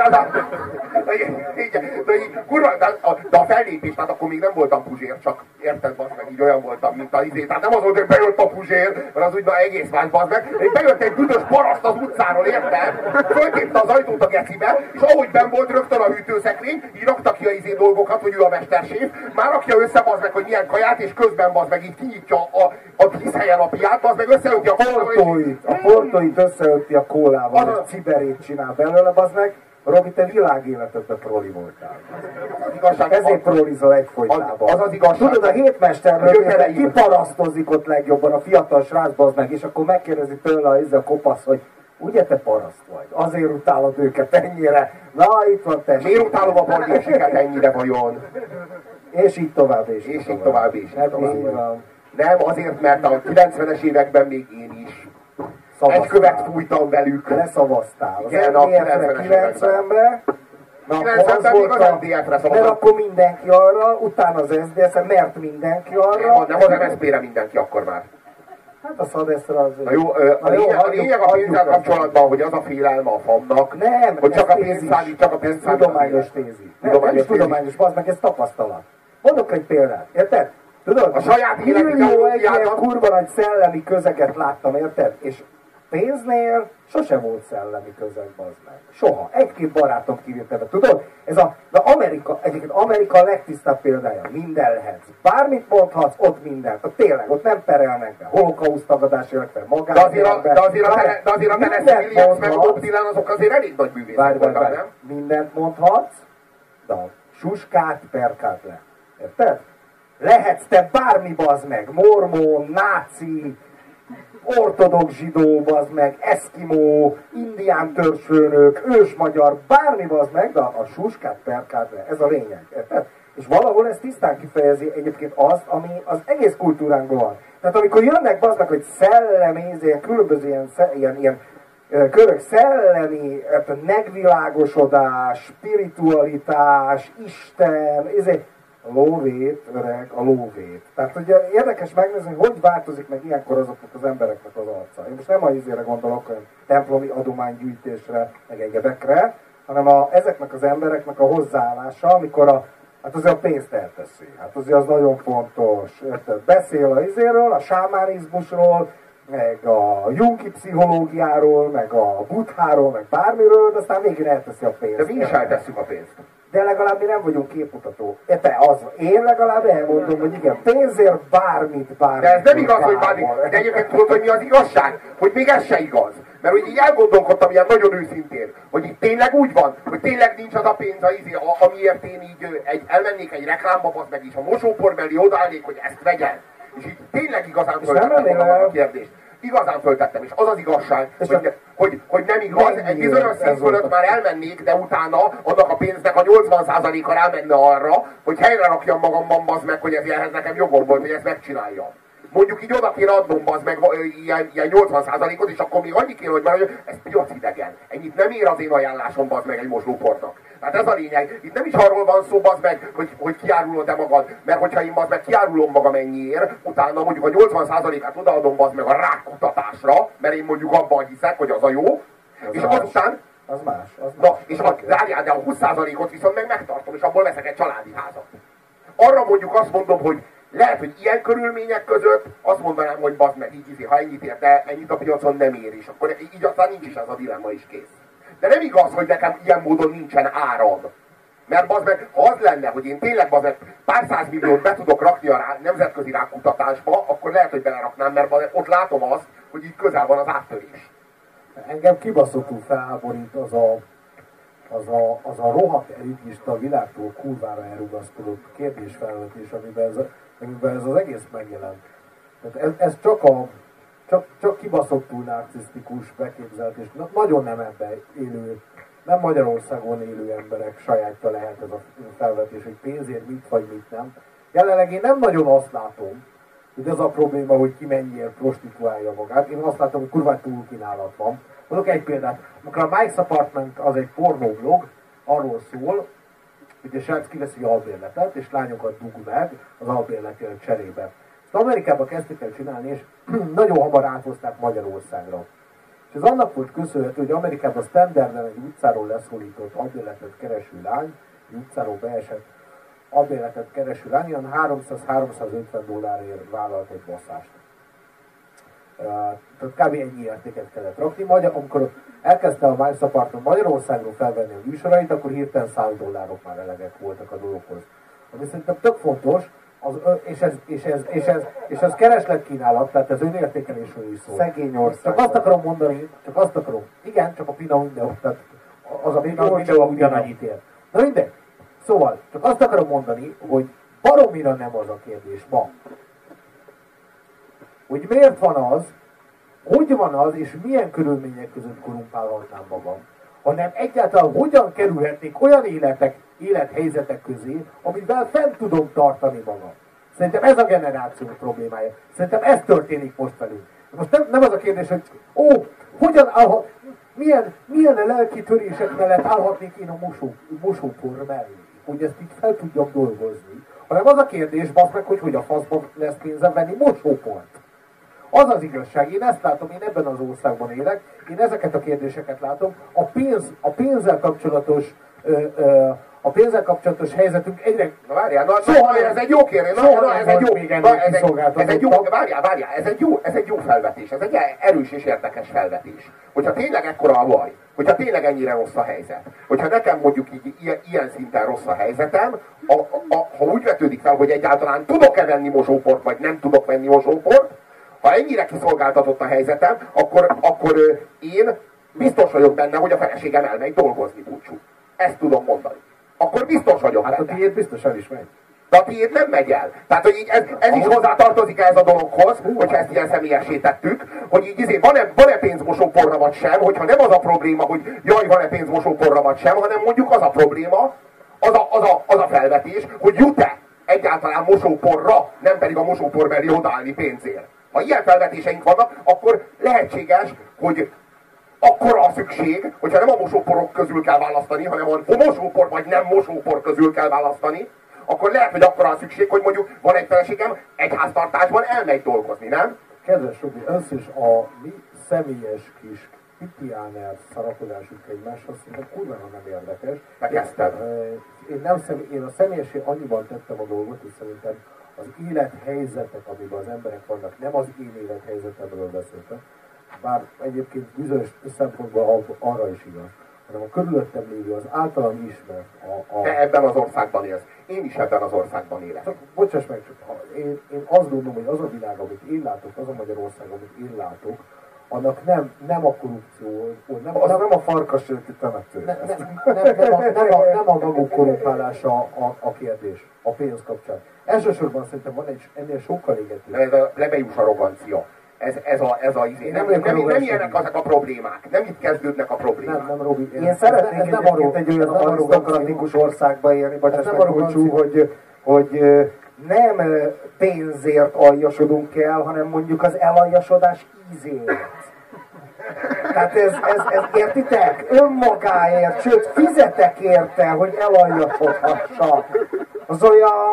De a fellépés, tehát akkor még nem voltam Puzsér, csak érted, bazd meg, így olyan voltam, mint a izé. Tehát nem az volt, hogy bejött a Puzsér, mert az úgy egész más, bazd meg. Bejött egy büdös paraszt az utcáról, érted? Föltépte az ajtót a gecibe, és ahogy benn volt rögtön a hűtőszekrény, így rakta ki a izé dolgokat, hogy ő a mesterséf, már rakja össze, bazd meg, hogy milyen kaját, és közben bazd meg így kinyitja a vízhelyen a piát, bazd meg összeönti a portóit. A portóit összeönti a kólával, és ciberét csinál belőle, bazd meg. Robi, te világéletedben proli voltál. Ezért prolizol egyfolytában. Az az igazság. Tudod, a hétmesterről kiparasztozik ott legjobban a fiatal srác, bazd meg, és akkor megkérdezi tőle a kopasz, hogy ugye te paraszt vagy? Azért utálod őket ennyire? Na, itt van tessék. Miért utálom a bordéseket ennyire vajon? És így tovább, és így tovább. Nem, azért, mert a 90-es években még én is egy követ fújtam velük. Leszavaztál. Igen, a 90-ben. Na, akkor 90-ben még az mert MDF-re szavazott. akkor mindenki arra, utána az SZDSZ-re, mert mindenki arra. Nem az MSZP-re mindenki akkor már. Hát a Szadeszre az... Na jó, a lényeg a pénzzel kapcsolatban, hogy az a félelme a famnak, nem, hogy csak a tézis. pénz szállít, csak a pénz szállít. Tudományos tézi. Nem is tudományos, bazd meg, ez tapasztalat. Mondok egy példát, érted? Tudod? A saját millió egy ilyen kurva nagy szellemi közeget láttam, érted? És pénznél sose volt szellemi közeg, bazd meg. Soha. Egy-két barátom kivételve. Tudod? Ez egyébként Amerika a legtisztább példája. Minden lehetsz. Bármit mondhatsz, ott mindent. Tényleg, ott nem perelnek be. Holokauszt tagadás, illetve magát. De azért a Tennessee Williams meg Bob Dylan azok azért elég nagy művészek voltak, nem? Mindent mondhatsz, de a suskát perkád le. Érted? Lehetsz te bármi, bazd meg. Mormon, náci, ortodox zsidó, bazd meg, eszkimó, indián törzsfőnök, ősmagyar, bármi, bazd meg, de a suskát perkád le. Ez a lényeg. Érted? És valahol ez tisztán kifejezi egyébként azt, ami az egész kultúránkban van. Tehát amikor jönnek, bazd meg, hogy szellemézé, különböző ilyen körök, szellemi, megvilágosodás, spiritualitás, Isten, a lóvét, öreg, a lóvét. Tehát ugye érdekes megnézni, hogy változik meg ilyenkor azoknak az embereknek az arca. Én most nem a izére gondolok, olyan templomi adománygyűjtésre, meg egyebekre, hanem ezeknek az embereknek a hozzáállása, amikor hát azért a pénzt elteszi. Hát azért az nagyon fontos. Érted? Beszél a izéről, a sámánizmusról, meg a jungi pszichológiáról, meg a buddháról, meg bármiről, de aztán végén elteszi a pénzt. De mi is eltesszük a pénzt. De legalább mi nem vagyunk képmutató. Én legalább elmondom, hogy igen, pénzért bármit. De ez nem igaz, hogy bármit. De egyébként tudod, hogy mi az igazság? Hogy még ez se igaz. Mert hogy így elgondolkodtam ilyen nagyon őszintén, hogy itt tényleg úgy van, hogy tényleg nincs az a pénz, amiért én így elmennék egy reklámba, az meg is a mosópor mellé odaállnék, hogy ezt vegyen. És így tényleg igazán föltettem a kérdést. Igazán föltettem, és az az igazság, hogy nem igaz, egy bizonyos szint fölött már elmennék, de utána annak a pénznek a 80%-a elmenne arra, hogy helyre rakjam magamban, bazd meg, hogy ehhez nekem jogom volt, hogy ezt megcsináljam. Mondjuk így oda kéne adnom, bazd meg ilyen 80%-ot, és akkor még annyi kéne, hogy már ez piac idegen. Ennyit nem ér az én ajánlásom, bazd meg, egy mosóportnak. Tehát ez a lényeg. Itt nem is arról van szó, bazd meg, hogy kiárulod-e magad, mert hogyha én bazd meg kiárulom magam ennyiért, utána mondjuk a 80%-át odaadom, bazd meg a rákkutatásra, mert én mondjuk abban hiszek, hogy az a jó, az és más. azután... Az más. Na, és de a 20%-ot viszont meg megtartom, és abból veszek egy családi házat. Arra mondjuk azt mondom, hogy lehet, hogy ilyen körülmények között azt mondanám, hogy bazd meg, így, ha ennyit ér, de ennyit a piacon nem ér, és akkor így aztán nincs is ez a dilemma is kész. De nem igaz, hogy nekem ilyen módon nincsen áram. Mert bazd meg, ha az lenne, hogy én tényleg bazd meg pár százmilliót be tudok rakni a nemzetközi rákkutatásba, akkor lehet, hogy beleraknám, mert bazd meg, ott látom azt, hogy így közel van az áttörés. Engem kibaszottul felháborít az a rohadt elitista, világtól kurvára elrugaszkodott kérdésfelvetés, amiben ez az egész megjelent. Tehát ez csak kibaszottul narcisztikus beképzelt, és nagyon nem ebben élő, nem Magyarországon élő emberek sajátja lehet ez a felvetés, hogy pénzért mit vagy mit nem. Jelenleg én nem nagyon azt látom, hogy az a probléma, hogy ki mennyiért prostituálja magát. Én azt látom, hogy kurva túlkínálat van. Mondok egy példát. Amikor a Mike's Apartment az egy pornóblog, arról szól, hogy a srác kiveszi albérletet, és lányokat dug meg az albérletért cserébe. Ezt Amerikában kezdték el csinálni, és nagyon hamar áthozták Magyarországra. És ez annak volt köszönhető, hogy Amerikában standarden egy utcáról leszólított albérletet kereső lány, egy utcáról beesett albérletet kereső lány, olyan $300-350 vállalt egy basszást. Tehát kb. Ennyi értéket kellett rakni. Amikor elkezdte a Mike's Apartment Magyarországról felvenni a műsorait, akkor hirtelen $100 már elegek voltak a dologhoz. Ami szerintem tök fontos, és ez keresletkínálat, tehát ez önértékelésről is szól. Szegény ország. Csak azt akarom mondani, igen, csak a pina mindenhol, tehát az a pina mindenhol ugyanannyit ér. Na mindegy. Szóval, csak azt akarom mondani, hogy baromira nem az a kérdés ma, hogy miért van az, hogy van az, és milyen körülmények között korumpálhatnám magam, hanem egyáltalán hogyan kerülhetnék olyan élethelyzetek közé, amivel fent tudom tartani magam. Szerintem ez a generáció problémája. Szerintem ez történik most velünk. Most nem az a kérdés, hogy hogyan milyen lelki törések mellett állhatnék én a mosópor mellé, hogy ezt így fel tudjam dolgozni. Hanem az a kérdés, bassz meg, hogy a faszban lesz pénzem venni mosóport. Az az igazság, én ezt látom, én ebben az országban élek, én ezeket a kérdéseket látom. A pénzzel kapcsolatos helyzetünk egyre... Na várjál, ez egy jó kérdés. Ez egy jó felvetés. Ez egy erős és érdekes felvetés. Hogyha tényleg ekkora a baj, hogyha tényleg ennyire rossz a helyzet, hogyha nekem mondjuk így ilyen szinten rossz a helyzetem, ha úgy vetődik fel, hogy egyáltalán tudok-e venni mosóport, vagy nem tudok venni mosóport, ha ennyire kiszolgáltatott a helyzetem, akkor én biztos vagyok benne, hogy a feleségem elmegy dolgozni búcsú. Ezt tudom mondani. Akkor biztos vagyok benne. Hát a tiéd biztos el is megy. De a tiéd nem megy el. Tehát, hogy így ez is hozzátartozik ez a dologhoz, hogyha ezt ilyen személyessé tettük, hogy így van-e pénzmosóporra vagy sem, hogyha nem az a probléma, hogy jaj, van-e pénzmosóporra vagy sem, hanem mondjuk az a probléma, az a felvetés, hogy jut-e egyáltalán mosóporra, nem pedig a mosópor mellé odaállni pénzért. Ha ilyen felvetéseink vannak, akkor lehetséges, hogy akkora a szükség, hogyha nem a mosóporok közül kell választani, hanem a mosópor vagy nem mosópor közül kell választani, akkor lehet, hogy akkora a szükség, hogy mondjuk van egy feleségem, egy háztartásban elmegy dolgozni, nem? Kedves Robi, először is a mi személyes kis pitiáner szarakodásunk egymáshoz szerintem kurvára nem érdekes. Megkezdtem. Én a személyesé annyiban tettem a dolgot, hogy szerintem az élethelyzetek, amiben az emberek vannak, nem az én élethelyzetemről beszéltem, bár egyébként bizonyos szempontból arra is igaz, hanem a körülöttem lévő, az általam ismert. Te ebben az országban élsz. Én is ebben az országban élek. Csak, bocsáss meg, én azt gondolom, hogy az a világ, amit én látok, az a Magyarország, amit én látok, annak nem a korrupció, nem a farkasőti temető. Nem a maguk korrumpálása a kérdés, a pénz kapcsán. Elsősorban szerintem van egy ennél sokkal égető. Ez a plebejus arrogancia. Ez a izé. Nem ilyenek azok a problémák. Nem itt kezdődnek a problémák. Nem, Robi. Én szeretnék egyébként egy olyan arisztokratikus országba élni, bocsáss meg, Kulcsú, hogy nem pénzért aljasodunk el, hanem mondjuk az elaljasodás ízért. Tehát ez értitek? Önmagáért, sőt fizetek érte, hogy elaljasodhassak. Az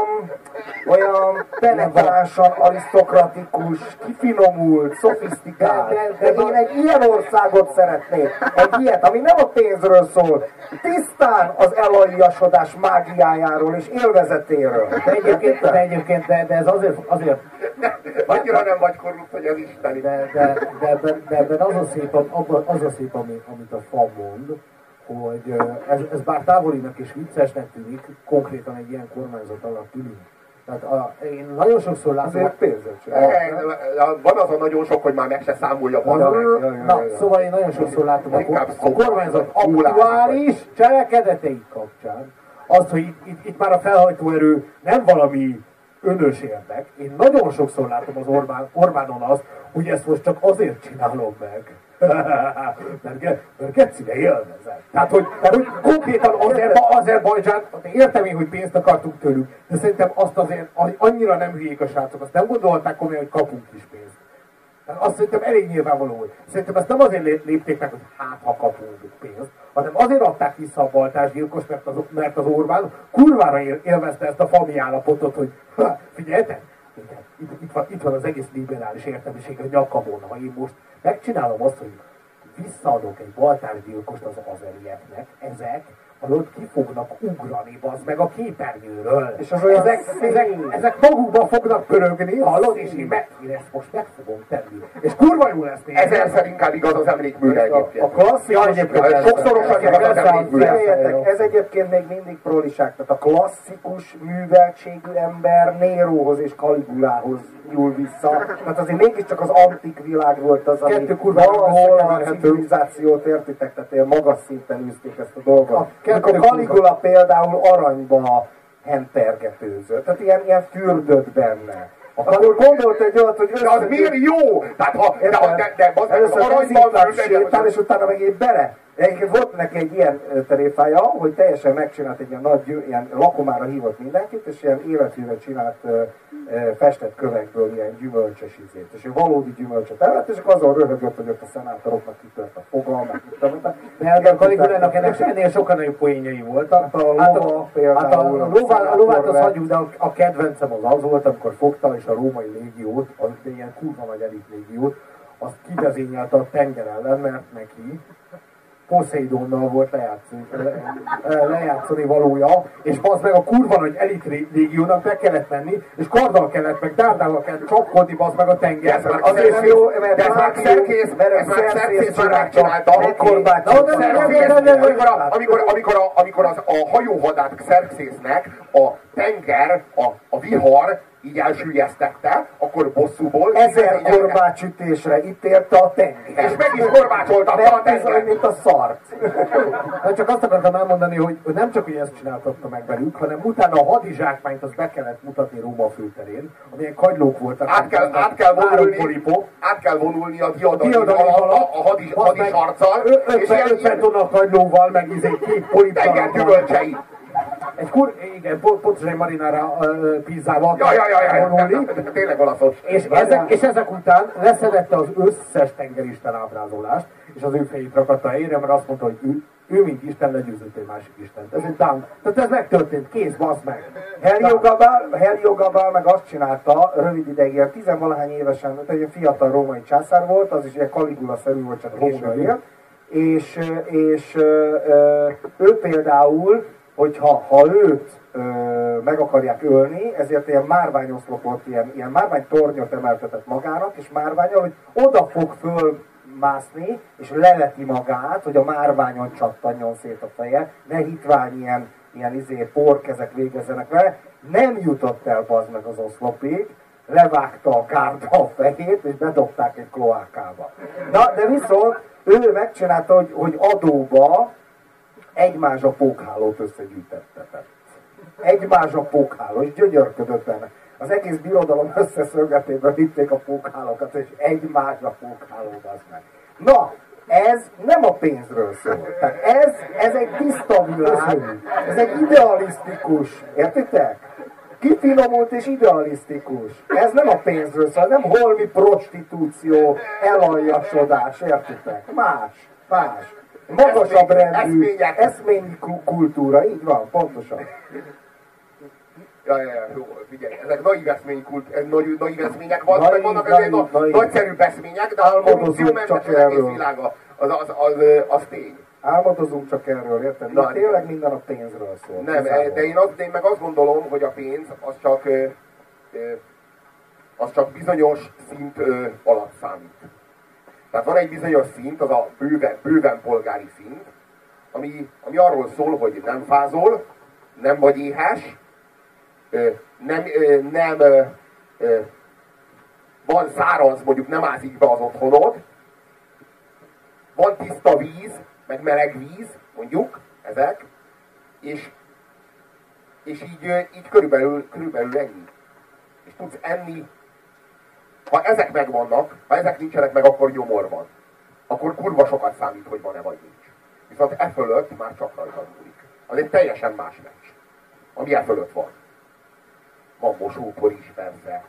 olyan penetránsan, arisztokratikus, kifinomult, szofisztikált. De én egy ilyen országot szeretnék. Egy ilyet, ami nem a pénzről szól. Tisztán az elaljasodás mágiájáról és élvezetéről. De ez azért annyira nem vagy korrupt, hogy az isteni. De ebben az a szép, amit a fa mond, hogy ez bár távolinak és viccesnek tűnik, konkrétan egy ilyen kormányzat alatt ülünk. Tehát én nagyon sokszor látom... Azért pénzet van az a nagyon sok, hogy már meg se számolja szóval én nagyon sokszor látom a kormányzat aktuális cselekedetei kapcsán azt, hogy itt már a felhajtóerő nem valami önös érdek. Én nagyon sokszor látom az Orbánon azt, hogy ezt most csak azért csinálom meg, mert gecire élvezem. Tehát, hogy konkrétan Azerbajdzsán, értem én, hogy pénzt akartunk tőlük, de szerintem azt azért annyira nem hülyék a srácok, azt nem gondolták komolyan, hogy kapunk is pénzt. Azt szerintem elég nyilvánvaló, hogy szerintem ezt nem azért lépték meg, hogy ha kapunk pénzt, hanem azért adták vissza a baltásgyilkos, mert az Orbán kurvára élvezte ezt a fami állapotot, hogy figyeljetek, itt van az egész liberális értelmiség a nyakamon, ha én most megcsinálom azt, hogy visszaadok egy baltásgyilkost az azerieknek, ezek alatt ki fognak ugrani, bazd meg a képernyőről. És az ezek magukban fognak pörögni, hallod, és én ezt most meg fogom tenni. És kurva jó lesz még. Ezerszer inkább igaz az emlékműre egyébként. A klasszikus egyébként sokszorosan igaz az emlékműre. Ez egyébként még mindig proliság. Tehát a klasszikus műveltségű ember Néróhoz és Kaligulához nyúl vissza. Tehát azért mégiscsak az antik világ volt az, ami valahol a civilizációt értitek, tehát ilyen magas szinten űzték ezt a dolgot. Amikor Caligula például aranyba hentergetőzött, tehát ilyen fürdött benne. Akkor gondolt egy olyat, hogy de az miért jó? Tehát ha először aranyban sétál, és utána meg egy bele. Egyébként volt neki egy ilyen teréfája, hogy teljesen megcsinált egy ilyen nagy, ilyen lakomára hívott mindenkit, és ilyen életűre csinált festett kövekből ilyen gyümölcsös izét. És ő valódi gyümölcsöt evett, és akkor azon röhögött, hogy ott a szenátoroknak kitört a foga, meg de a Caligulának ennél sokkal nagyobb poénjai voltak. Hát a lovát az hagyjuk, de a kedvencem az volt, amikor fogta és a római légiót, az ilyen kurva nagy elit légiót, azt kivezényelte a tenger ellen, mert neki Poseidonnal volt lejátszani valója, és az meg a kurva nagy elit légiónak be kellett menni, és karddal kellett, meg dárdával kellett csapkodni, az meg a tenger. Azért nem jó, mert ez már Szerkész már megcsinálta. Amikor a hajóhadát Xerxésznek a tenger, a vihar így elsüllyesztette, akkor bosszúból 1000 korbácsütésre ítélte a tenger. És meg is korbácsoltatta a tenger. Mint a szart. Hát csak azt akartam elmondani, hogy nem csak, hogy ezt csináltatta meg velük, hanem utána a hadizsákmányt azt be kellett mutatni Róma főterén, amilyen kagylók voltak. Át kell vonulni a diadali alatt a hadisarccal, és 50 tonna kagylóval, meg két poliptal. Tenger gyümölcsei. Igen, pontosan egy marinára pizzával vonulni. Tényleg olaszos. És ezek után leszedette az összes tengeristen ábrázolást, és az ő fejét rakatta helyére, mert azt mondta, hogy ő mint Isten legyőzött egy másik Istent. Ez egy dám. Tehát ez megtörtént, kész, bassz meg. Heliogabál meg azt csinálta rövid ideigért, 10-valahány évesen, egy fiatal római császár volt, az is egy Caligula-szerű volt, csak később élt, és ő például, hogyha őt meg akarják ölni, ezért ilyen márványoszlopot, ilyen márványtornyot emeltetett magának, és márvánnyal, hogy oda fog fölmászni, és leleti magát, hogy a márványon csattanjon szét a feje, ne hitvány ilyen porkezek végezzenek vele. Nem jutott el bazd meg az oszlopig, levágta a kárda a fejét, és bedobták egy kloákába. Na, de viszont ő megcsinálta, hogy adóba egymázsa pókhálót összegyűjtettetett. Egymázsa pókháló, és gyönyörködött benne. Az egész birodalom összeszögetében vitték a pókhálókat, és egymázsa pókháló, az meg. Na, ez nem a pénzről szól. Tehát ez egy tiszta világ, ez egy idealisztikus, értitek? Kifinomult és idealisztikus. Ez nem a pénzről szól, nem holmi prostitúció, elaljasodás, értitek? Más. Magasabb rendű, eszményi kultúra, így van, pontosan. Jó, figyelj, ezek naív eszmények vannak ezek nagyszerű eszmények, de a korrupciómentes az egész világa, az tény. Álmodozunk csak erről, érted? Na, tényleg minden a pénzről szól. Nem, de én meg azt gondolom, hogy a pénz az csak bizonyos szint alatt számít. Tehát van egy bizonyos szint, az a bőven polgári szint, ami arról szól, hogy nem fázol, nem vagy éhes, nem van száraz, mondjuk nem ázik be az otthonod, van tiszta víz, meg meleg víz, mondjuk, ezek, és így körülbelül ennyi. És tudsz enni. Ha ezek megvannak, ha ezek nincsenek meg, akkor nyomor van. Akkor kurva sokat számít, hogy van-e vagy nincs. Viszont e fölött már csak rajta múlik. Az egy teljesen más meccs. Ami e fölött van. Van mosópor is, persze.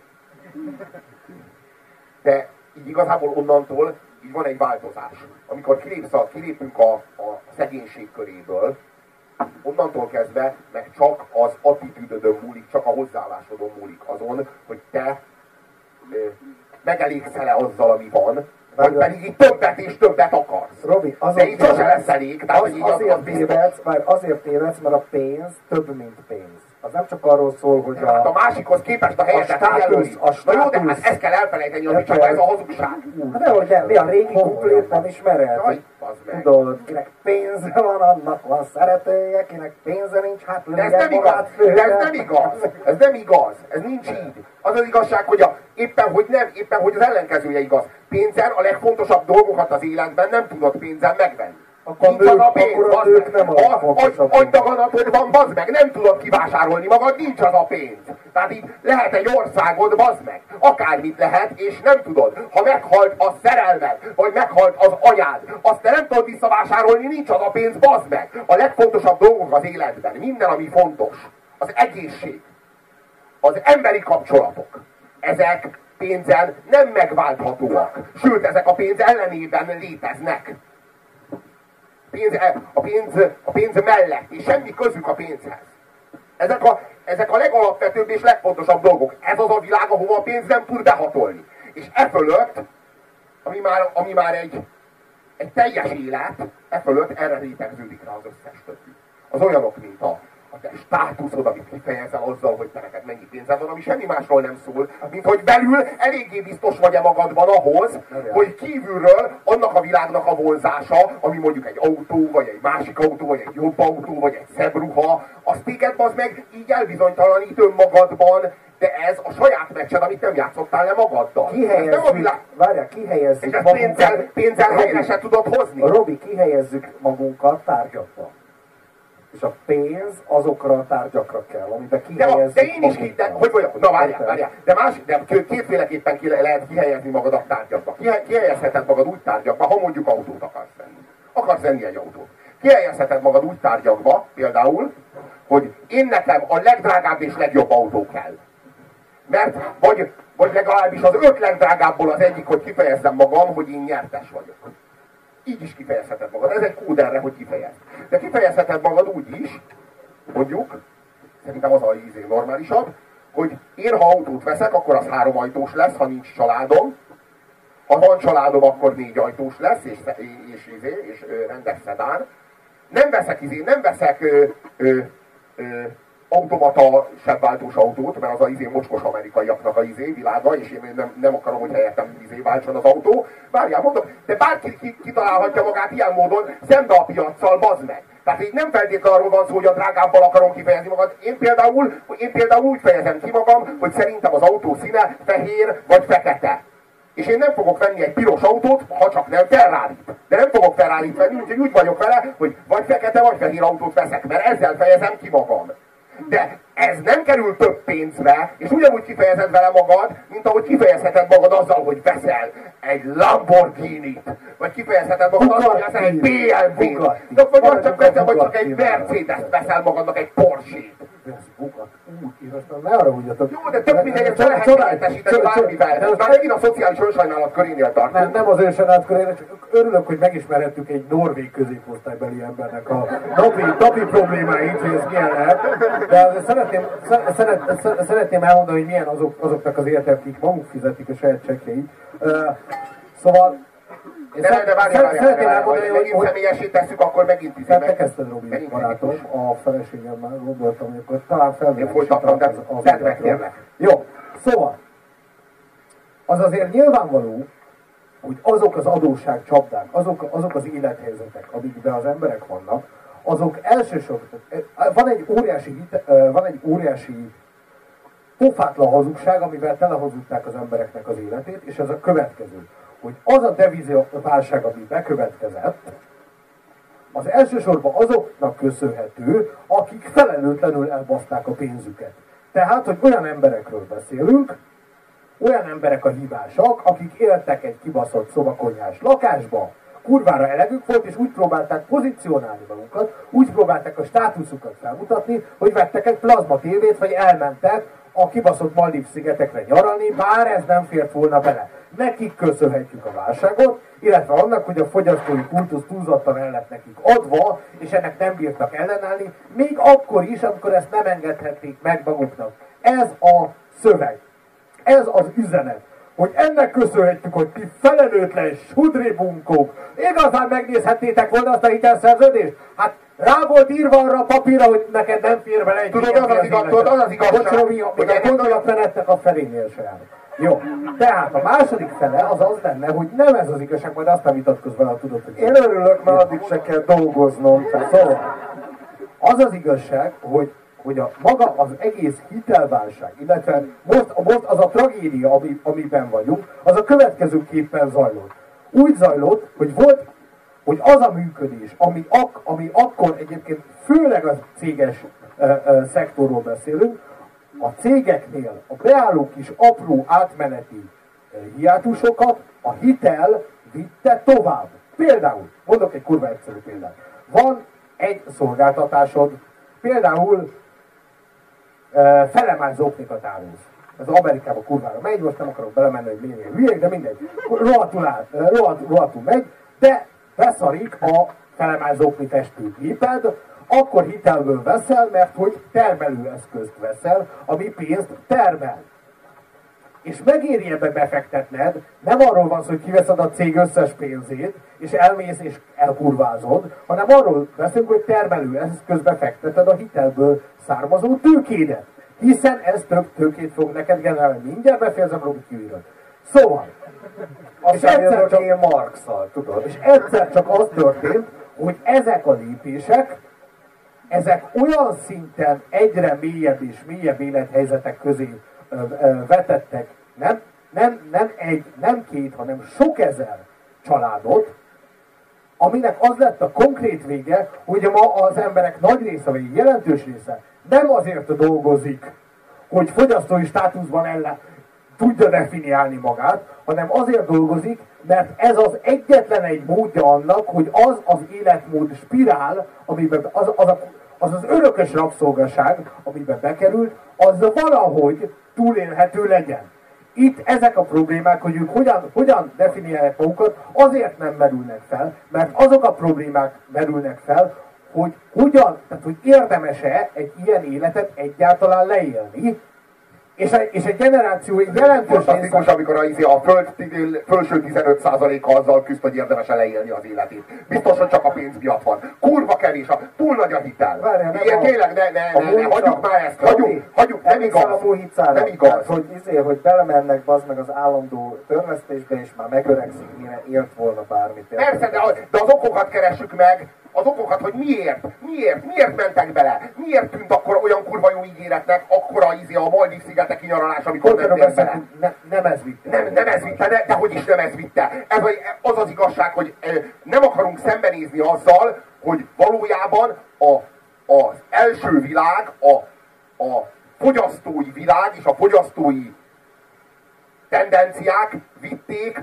De így igazából onnantól így van egy változás. Amikor kilépünk a szegénység köréből, onnantól kezdve meg csak az attitűdödön múlik, csak a hozzáállásodon múlik azon, hogy te megelégszel-e azzal, ami van, vagy pedig így többet és többet akarsz. Robi, de így sose lesz elég. Azért tévedsz, mert a pénz több, mint pénz. Az nem csak arról szól, hogy hát a másikhoz képest a helyetet jelöli. Na jó, de hát ezt kell elfelejteni, ami csak ez a hazugság. Hát nehogy nem, mi a régi kuplét nem ismered? Tudod, kinek pénze van, annak van szeretője, kinek pénze nincs, hát lője magát főre. De ez nem igaz. Ez nem igaz. Ez nincs így. Az az igazság, hogy éppen hogy az ellenkezője igaz. Pénzzel a legfontosabb dolgokat az életben nem tudod pénzzel megvenni. Nincs az a pénz, agydaganatod van, bazd meg, nem tudod kivásárolni magad, nincs az a pénz. Tehát így lehet egy országod, bazd meg, akármit lehet, és nem tudod. Ha meghalt a szerelmed, vagy meghalt az anyád, azt te nem tudod visszavásárolni, nincs az a pénz, bazd meg. A legfontosabb dolgok az életben, minden, ami fontos, az egészség. az emberi kapcsolatok, ezek pénzen nem megválthatóak. Sőt, ezek a pénz ellenében léteznek. A pénz mellett, és semmi közük a pénzhez. Ezek a legalapvetőbb és legfontosabb dolgok. Ez az a világ, ahova a pénz nem tud behatolni. És e fölött, ami már egy teljes élet, e fölött erre rétegződik rá az összes többi. Az olyanok, mint a te státuszod, amit kifejezel azzal, hogy te neked mennyi pénzed van, ami semmi másról nem szól, mint hogy belül eléggé biztos vagy-e magadban ahhoz, hogy kívülről annak a világnak a vonzása, ami mondjuk egy autó, vagy egy másik autó, vagy egy jobb autó, vagy egy szebb ruha, azt téged az meg így elbizonytalanít önmagadban, de ez a saját meccsed, amit nem játszottál le magaddal. Kihelyezzük és ezt pénzzel helyre se tudod hozni. Robi, kihelyezzük magunkat tárgyakba. És a pénz azokra a tárgyakra kell, amiben kihelyezzük de én is várjál. De kétféleképpen lehet kihelyezni magad a tárgyakba. Kihelyezheted magad úgy tárgyakba, ha mondjuk autót akarsz venni. Akarsz venni egy autót. Kihelyezheted magad úgy tárgyakba, például, hogy én nekem a legdrágább és legjobb autó kell. Mert vagy legalábbis az 5 legdrágábbból az egyik, hogy kifejezzem magam, hogy én nyertes vagyok. Így is kifejezheted magad. Ez egy kód erre, hogy kifejezd. De kifejezheted magad úgy is, mondjuk, szerintem az a normálisabb, hogy én ha autót veszek, akkor az 3 ajtós lesz, ha nincs családom. Ha van családom, akkor 4 ajtós lesz, és rendes szedán. Nem veszek automata sebváltós autót, mert az a mocskos amerikaiaknak a világa, és én nem akarom, hogy helyettem váltson az autó. Várjál, mondom, de bárki kitalálhatja magát ilyen módon szembe a piaccal, bazd meg. Tehát így nem feltétlenül arról van szó, hogy a drágábbal akarom kifejezni magad. Én például úgy fejezem ki magam, hogy szerintem az autó színe fehér vagy fekete. És én nem fogok venni egy piros autót, ha csak nem Ferrarit. De nem fogok Ferrarit venni, úgyhogy úgy vagyok vele, hogy vagy fekete, vagy fehér autót veszek, mert ezzel fejezem ki magam. De ez nem kerül több pénzbe, és ugyanúgy kifejezed vele magad, mint ahogy kifejezheted magad azzal, hogy veszel egy Lamborghini-t, vagy kifejezheted magad azzal, hogy veszel egy BMW-t, vagy csak egy Mercedes-t veszel magadnak, egy Porsche-t. Jó, de több mindegy, ezt lehet helyettesíteni bármivel. Már megint a szociális önsajnálat körénél tartunk. Nem az önsajnálat körénél, csak örülök, hogy megismerhettük egy norvég középosztálybeli embernek a napi problémáit, hogy ez milyen lehet. De azért szeretném elmondani, hogy milyen azoknak az életek, akik maguk fizetik a saját csekkjeit. Szóval de várjál, megint személyesé tesszük, akkor megint te kezdted, Robi, barátom, a feleségemmel gondoltam, hogy akkor talán én folytattam, de szedvetélek. Jó, szóval, az azért nyilvánvaló, hogy azok az adósságcsapdák, azok az élethelyzetek, amikben az emberek vannak, azok elsősorban, van egy óriási pofátlan hazugság, amivel telehazudták az embereknek az életét, és ez a következő, hogy az a devizaválság, ami bekövetkezett, az elsősorban azoknak köszönhető, akik felelőtlenül elbaszták a pénzüket. Tehát, hogy olyan emberekről beszélünk, olyan emberek a hibásak, akik éltek egy kibaszott szobakonyhás lakásba, kurvára elegük volt, és úgy próbálták pozícionálni magukat, úgy próbálták a státuszukat felmutatni, hogy vettek egy plazma tévét, vagy elmentek a kibaszott Maldív-szigetekre nyaralni, bár ez nem fért volna bele. Nekik köszönhetjük a válságot, illetve annak, hogy a fogyasztói kultusz túlzottan el lett nekik adva, és ennek nem bírtak ellenállni, még akkor is, amikor ezt nem engedhették meg maguknak. Ez a szöveg. Ez az üzenet. Hogy ennek köszönhetjük, hogy ti felelőtlen sudribunkók igazán megnézhetnétek volna azt a hitelszerződést? Hát rá volt írva arra a papírra, hogy neked nem fér bele egy... Tudod, az az igazság. Még a gondolatmenetnek a felénél se jár. Jó, tehát a második fele az lenne, hogy nem ez az igazság, majd azt nem vitatkozz vele, tudod, hogy... Én örülök, mert addig se kell dolgoznom. Szóval, az az igazság, hogy maga az egész hitelválság, illetve most az a tragédia, amiben vagyunk, az a következőképpen zajlott. Úgy zajlott, hogy az a működés, ami akkor egyébként főleg a céges szektorról beszélünk, a cégeknél a beálló kis apró átmeneti hiátusokat a hitel vitte tovább. Például, mondok egy kurva egyszerű példát. Van egy szolgáltatásod, például felemány zoknikat árulsz. Ez Amerikában kurvára megy, most nem akarok belemenni, hogy milyen hülyék, de mindegy. Rohadtul megy, de beszarik a felemány zokni testőgéped, akkor hitelből veszel, mert hogy termelőeszközt veszel, ami pénzt termel. És megéri ebbe befektetned, nem arról van szó, hogy kiveszed a cég összes pénzét, és elmész és elkurvázod, hanem arról beszélünk, hogy termelőeszközbe fekteted a hitelből származó tőkédet. Hiszen ez több tőkét fog neked generálni. Mindjárt befejezem, Robi kiírod. Szóval, és egyszer csak Marx-szal, tudod, és egyszer csak az történt, hogy ezek a lépések, ezek olyan szinten egyre mélyebb és mélyebb élethelyzetek közé vetettek, nem egy, nem két, hanem sok ezer családot, aminek az lett a konkrét vége, hogy ma az emberek nagy része, vagy jelentős része nem azért dolgozik, hogy fogyasztói státuszban tudja definiálni magát, hanem azért dolgozik, mert ez az egyetlen egy módja annak, hogy az életmód spirál, amiben az örökös rabszolgaság, amiben bekerült, az valahogy túlélhető legyen. Itt ezek a problémák, hogy ők hogyan definiálják magukat, azért nem merülnek fel, mert azok a problémák merülnek fel, hogy hogy érdemes-e egy ilyen életet egyáltalán leélni, és egy generáció egy jelentős fantasztikus, amikor a föld fölső 15%-a azzal küzd, hogy érdemes leélni az életét. Biztos, hogy csak a pénz miatt van. Kurva kevés, túl nagy a hitel. Igen, tényleg, ne, hagyjuk már ezt, hagyjuk, nem igaz. Nem igaz. Hogy belemennek bazd meg az állandó törlesztésbe, és már megöregszik, mire élt volna bármit. Persze, de az okokat keressük meg, az okokat, hogy miért mentek bele, miért tűnt akkor olyan kurva jó ígéretnek, akkora a Maldív-szigeteki nyaralás, amikor mentél bele. Nem ez vitte. Nem ez vitte, de hogy is nem ez vitte. Az az igazság, hogy nem akarunk szembenézni azzal, hogy valójában az első világ, a fogyasztói világ és a fogyasztói tendenciák vitték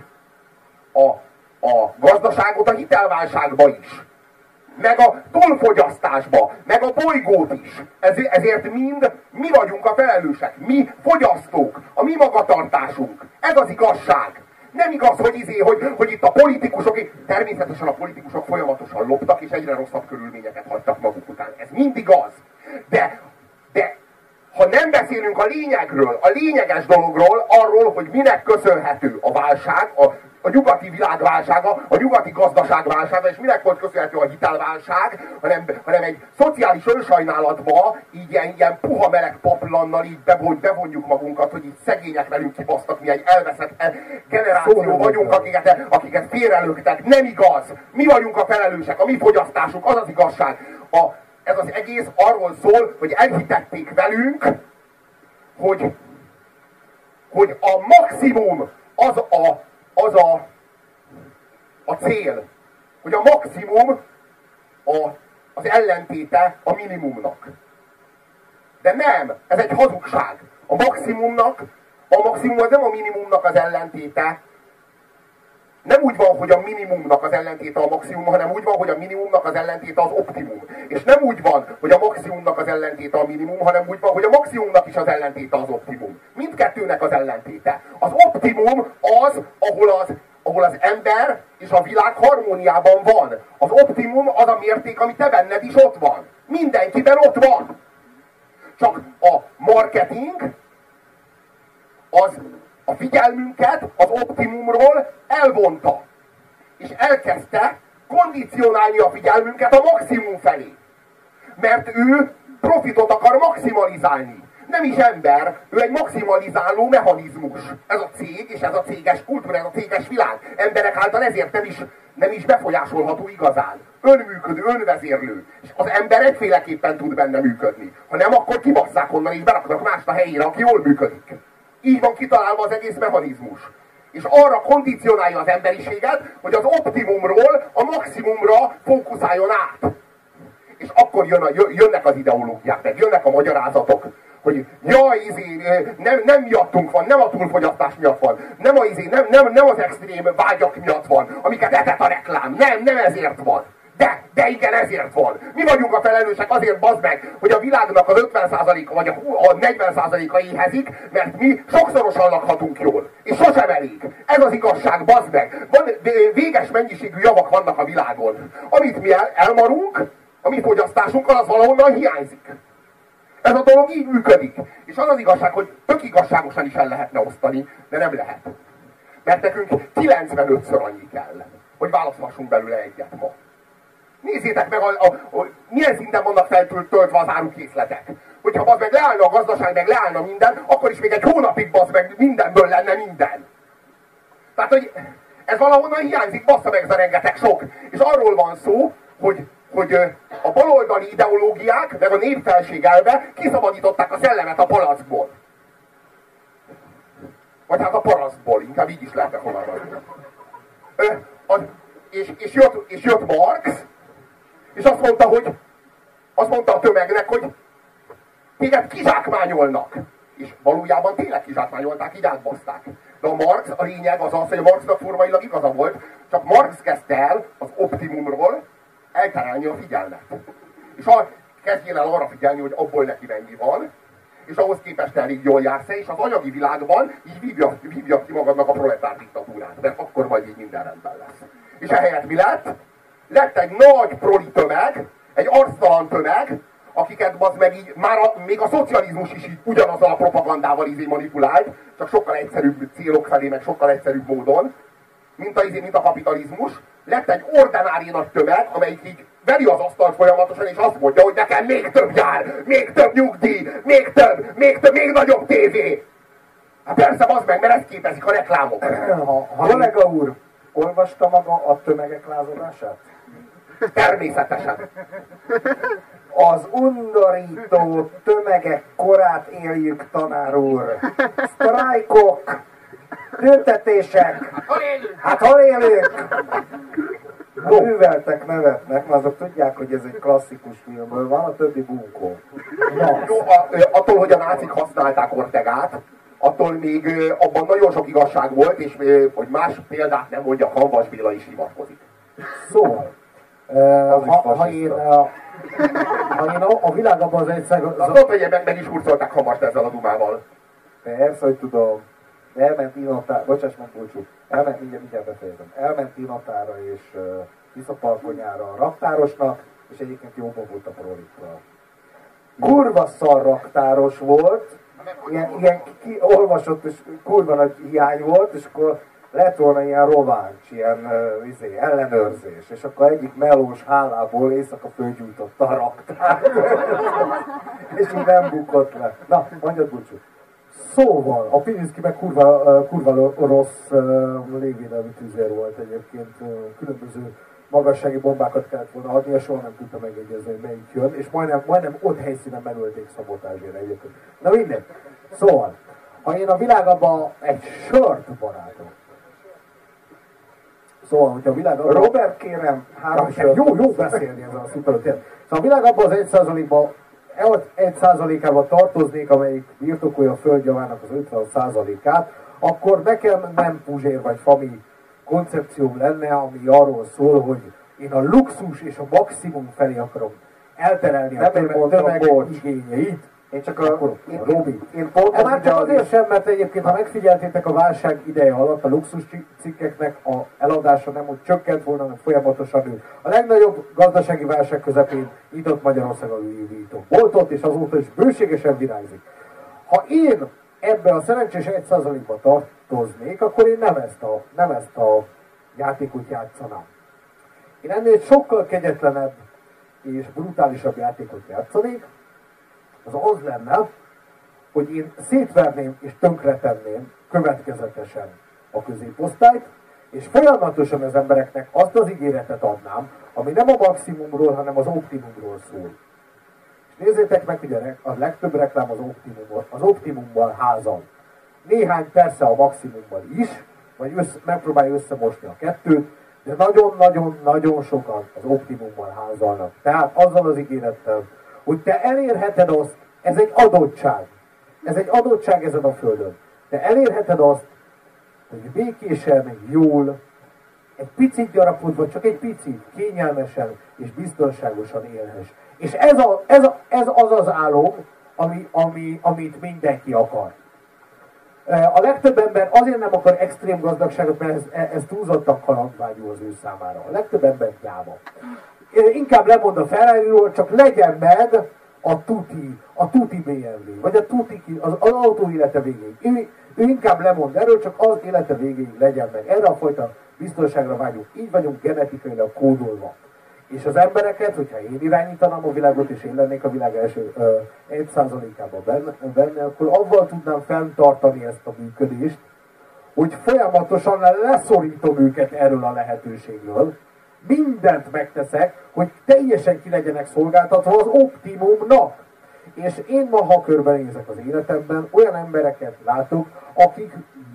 a gazdaságot a hitelválságba is. Meg a túlfogyasztásba, meg a bolygót is. Ezért mind mi vagyunk a felelősek. Mi fogyasztók, a mi magatartásunk. Ez az igazság. Nem igaz, hogy itt a politikusok, természetesen a politikusok folyamatosan loptak, és egyre rosszabb körülményeket hagytak maguk után. Ez mind igaz. De ha nem beszélünk a lényegről, a lényeges dologról, arról, hogy minek köszönhető a válság, a nyugati világválsága, a nyugati gazdaságválsága, és minek volt köszönhető a hitelválság, hanem egy szociális önsajnálatba, így ilyen puha meleg paplannal így bevonjuk magunkat, hogy így szegények velünk kibasztak, mi egy elveszett generáció vagyunk, akiket félrelöktek. Nem igaz! Mi vagyunk a felelősek, a mi fogyasztásunk, az az igazság. Ez az egész arról szól, hogy elhitették velünk, hogy a maximum az a cél, hogy a maximum az ellentéte a minimumnak. De nem, ez egy hazugság. A maximum az nem a minimumnak az ellentéte. Nem úgy van, hogy a minimumnak az ellentéte a maximum, hanem úgy van, hogy a minimumnak az ellentéte az optimum. És nem úgy van, hogy a maximumnak az ellentéte a minimum, hanem úgy van, hogy a maximumnak is az ellentéte az optimum. Mindkettőnek az ellentéte. Az optimum az, ahol az ember és a világ harmóniában van. Az optimum az a mérték, ami te benned is ott van. Mindenkiben ott van. Csak a marketing az a figyelmünket az optimumról elvonta. És elkezdte kondicionálni a figyelmünket a maximum felé. Mert ő profitot akar maximalizálni. Nem is ember, ő egy maximalizáló mechanizmus. Ez a cég, és ez a céges kultúra, ez a céges világ. Emberek által ezért nem is befolyásolható igazán. Önműködő, önvezérlő. És az ember egyféleképpen tud benne működni. Ha nem, akkor kibasszák onnan, és beraknak mást a helyére, aki jól működik. Így van kitalálva az egész mechanizmus. És arra kondicionálja az emberiséget, hogy az optimumról a maximumra fókuszáljon át. És akkor jönnek az ideológiák, meg jönnek a magyarázatok, hogy nem miattunk van, nem a túlfogyasztás miatt van, nem az extrém vágyak miatt van, amiket etet a reklám. Nem ezért van. De igen, ezért van. Mi vagyunk a felelősek azért, bazd meg, hogy a világnak az 50%-a vagy a 40%-a éhezik, mert mi sokszorosan lakhatunk jól. És sosem elég. Ez az igazság, bazd meg. Véges mennyiségű javak vannak a világon. Amit mi elmarunk, a mi fogyasztásunkkal, az valahonnan hiányzik. Ez a dolog így működik. És az az igazság, hogy tök igazságosan is el lehetne osztani, de nem lehet. Mert nekünk 95-ször annyi kell, hogy választhassunk belőle egyet ma. Nézzétek meg, milyen szinten vannak feltöltve az árukészletek. Hogyha bazd meg leállna a gazdaság, meg leállna minden, akkor is még egy hónapig bazd meg mindenből lenne minden. Tehát, hogy ez valahonnan hiányzik, bassza meg ez a rengeteg sok. És arról van szó, hogy a baloldali ideológiák, meg a népfelség elve kiszabadították a szellemet a palackból. Vagy hát a parasztból, inkább így is lehetne fogalmazni. És jött Marx, és azt mondta a tömegnek, hogy téged kizsákmányolnak. És valójában tényleg kizsákmányolták, így átbaszták. De a Marx, a lényeg az az, hogy a Marxnak formailag igaza volt, csak Marx kezdte el az optimumról elterelni a figyelmet. És kezdjél el arra figyelni, hogy abból neki mennyi van, és ahhoz képest elég jól jársz, és az anyagi világban így vívja ki magadnak a proletár diktatúrát, mert akkor majd így minden rendben lesz. És ehelyett mi lett? Lett egy nagy proli tömeg, egy arctalan tömeg, akiket az meg így, még a szocializmus is így ugyanazzal a propagandával manipulált, csak sokkal egyszerűbb célok felé, meg sokkal egyszerűbb módon, mint a kapitalizmus. Lett egy ordinári nagy tömeg, amelyik így veri az asztalt folyamatosan, és azt mondja, hogy nekem még több jár, még több nyugdíj, még nagyobb tévé. Hát persze, az meg, mert ezt képezik a reklámok. Kollega úr, olvasta maga a tömegek lázadását? Természetesen. Az undorító tömegek korát éljük, tanár úr. Sztrájkok, tüntetések. Hát hol élünk? A műveltek nevetnek, mert azok tudják, hogy ez egy klasszikus filmből van, a többi bunkó. Attól, hogy a nácik használták Ortegát, attól még abban nagyon sok igazság volt, és hogy más példát nem mondja, Hamvas Béla is hivatkozik. Szóval, ha én a világ abban az egyszer... Azt mondta, hogy meg is hurcolták Hamvast ezzel a dumával. Persze, hogy tudom. Elment Inatára, bocsáss meg, búcsú. Mindjárt befejezem. Elment Inatára és Tiszapalkonyára a raktárosnak, és egyébként jóban volt a prolikkal. Kurva szar raktáros volt, ilyen olvasott, és kurva nagy hiány volt, és akkor lett volna ilyen rováncs, ilyen ellenőrzés, és akkor egyik melós hálából éjszaka fölgyújtotta a raktárt, és így nem bukott le. Na, mondjad, búcsú. Szóval, a Pilinszky meg kurva rossz légvédelmi tüzér volt egyébként, különböző magassági bombákat kellett volna adni, és soha nem tudta megegyezni, hogy melyik jön, és majdnem ott helyszínen megölték szabotázsért egyébként. Na mindegy. Szóval, ha én a világban egy sört barátom, szóval, hogyha a világban... Robert, kérem, 3 sört. Jó beszélni ezzel a szuperlatív. Szóval a világban az 1%-ban 1%-ával tartoznék, amelyik birtokolja a földjavának az 50%-át, akkor nekem nem Puzsér vagy Fami koncepcióm lenne, ami arról szól, hogy én a luxus és a maximum felé akarom elterelni a tömeg igényeit. Én csak Én pont csak azért sem, mert egyébként, ha megfigyeltétek a válság ideje alatt, a luxus cikkeknek a eladása nem úgy csökkent volna, hanem folyamatosan nő. A legnagyobb gazdasági válság közepén nyitott Magyarországon újító boltot, és azóta is bőségesen virágzik. Ha én ebben a szerencsés 1%-ba tartoznék, akkor én nem ezt a játékot játszanám. Én ennél sokkal kegyetlenebb és brutálisabb játékot játszanék, az lenne, hogy én szétverném és tönkretenném következetesen a középosztályt, és folyamatosan az embereknek azt az ígéretet adnám, ami nem a maximumról, hanem az optimumról szól. És nézzétek meg, hogy a legtöbb reklám az optimumban házal. Néhány persze a maximumban is, vagy megpróbálja összemosni a kettőt, de nagyon-nagyon-nagyon sokan az optimumban házalnak. Tehát azzal az ígérettel, hogy te elérheted azt, ez egy adottság. Ez egy adottság ezen a földön. Te elérheted azt, hogy békésen, jól, egy picit gyarapodva, csak egy picit, kényelmesen és biztonságosan élhess. És ez az álom, amit mindenki akar. A legtöbb ember azért nem akar extrém gazdagságot, mert ez túlzottan kalandvágyú az ő számára. A legtöbb ember gyáva. Inkább lemond a Ferrari-ról, csak legyen meg a tuti BMW, vagy az autó élete végéig. Ő inkább lemond erről, csak az élete végéig legyen meg. Erre a fajta biztonságra vágyunk. Így vagyunk genetikailag kódolva. És az embereket, hogyha én irányítanám a világot, és én lennék a világ első 1%-ában benne, akkor avval tudnám fenntartani ezt a működést, hogy folyamatosan leszorítom őket erről a lehetőségről. Mindent megteszek, hogy teljesen ki legyenek szolgáltatva az optimumnak. És én ma körbenézek az életemben, olyan embereket látok, akik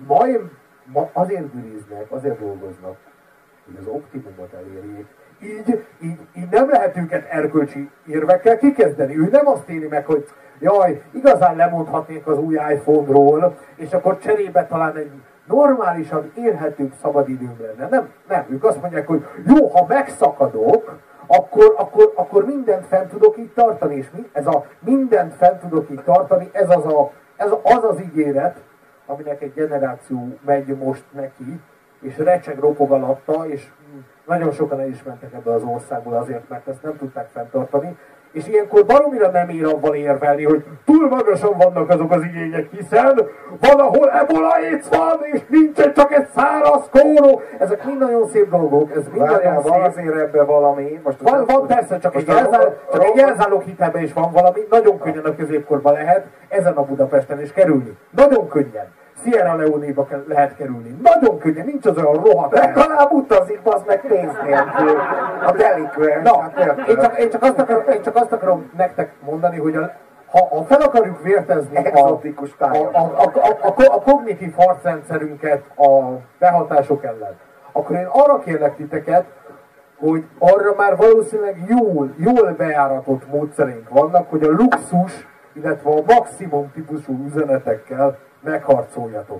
ma azért güriznek, azért dolgoznak, hogy az optimumot elérjék. Így nem lehet őket erkölcsi érvekkel kikezdeni. Ő nem azt éli meg, hogy jaj, igazán lemondhatnék az új iPhone-ról, és akkor cserébe talán egy normálisan élhetőbb szabadidőm lenne. Nem. Ők azt mondják, hogy jó, ha megszakadok, akkor mindent fent tudok így tartani. És ez a mindent fent tudok így tartani, ez az ígéret, aminek egy generáció megy most neki, és recseg ropog alatta, és nagyon sokan el is mentek ebbe az országból azért, mert ezt nem tudták fenntartani. És ilyenkor baromira nem ér avval érvelni, hogy túl magasan vannak azok az igények, hiszen van, ahol ebola AIDS van, és nincsen csak egy száraz kóró. Ezek mind nagyon szép dolgok, ez mind nagyon szép. Van azért ebben valami. Most van persze, csak egy jelzálók hitelben is van valami, nagyon könnyen a középkorban lehet ezen a Budapesten is kerülni. Nagyon könnyen. Sierra Leone-ba lehet kerülni. Nagyon könnyen, nincs az olyan rohadt. Legalább utazik, az meg pénz nélkül. A delikvens. Na, én csak azt akarom nektek mondani, hogy ha fel akarjuk vértezni a kognitív harcrendszerünket a behatások ellen, akkor én arra kérlek titeket, hogy arra már valószínűleg jól bejáratott módszerénk vannak, hogy a luxus, illetve a maximum típusú üzenetekkel megharcoljatok.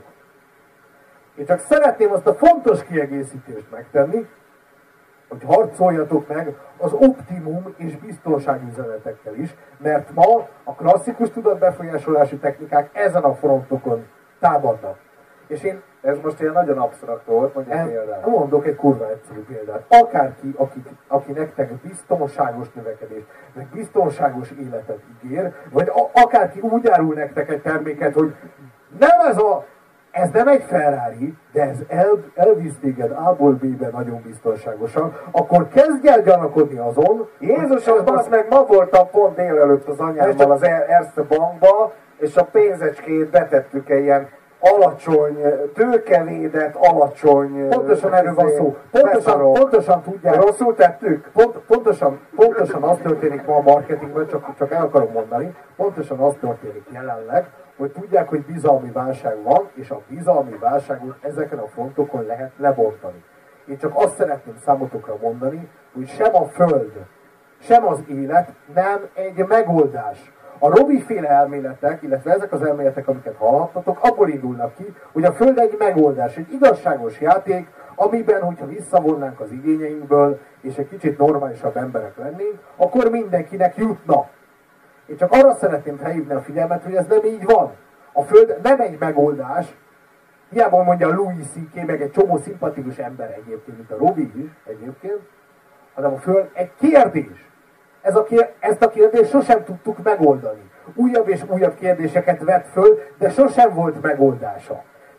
Én csak szeretném azt a fontos kiegészítést megtenni, hogy harcoljatok meg az optimum és biztonságüzenetekkel is, mert ma a klasszikus tudatbefolyásolási technikák ezen a frontokon támadnak. És ez most ilyen nagyon absztrakt volt, mondjuk példát. Mondok egy kurva egyszerű példát. Akárki, aki nektek biztonságos növekedést, meg biztonságos életet ígér, vagy akárki úgy árul nektek egy terméket, hogy ez nem egy Ferrari, de ez elvisz téged A-ból B-be nagyon biztonságosan, akkor kezdj el gyanakodni azon. Jézusom, basz meg, ma voltam pont délelőtt az anyámmal az Erste Bankba, és a pénzecskét betettük egy ilyen alacsony, tőkevédett, alacsony... Pontosan erről van szó. Pontosan tudják. Rosszul tettük? Pontosan az történik ma a marketingben, csak el akarom mondani, pontosan az történik jelenleg, hogy tudják, hogy bizalmi válság van, és a bizalmi válságot ezeken a frontokon lehet lebontani. Én csak azt szeretném számotokra mondani, hogy sem a Föld, sem az élet nem egy megoldás. A Robbie-féle elméletek, illetve ezek az elméletek, amiket hallhattatok, abból indulnak ki, hogy a Föld egy megoldás, egy igazságos játék, amiben, hogyha visszavonnánk az igényeinkből, és egy kicsit normálisabb emberek lennénk, akkor mindenkinek jutna. Én csak arra szeretném felhívni a figyelmet, hogy ez nem így van. A Föld nem egy megoldás, hiába mondja Louis C.K., meg egy csomó szimpatikus ember egyébként, mint a Robbie is egyébként, hanem a Föld egy kérdés. Ezt a kérdést sosem tudtuk megoldani. Újabb és újabb kérdéseket vett föl, de sosem volt megoldása.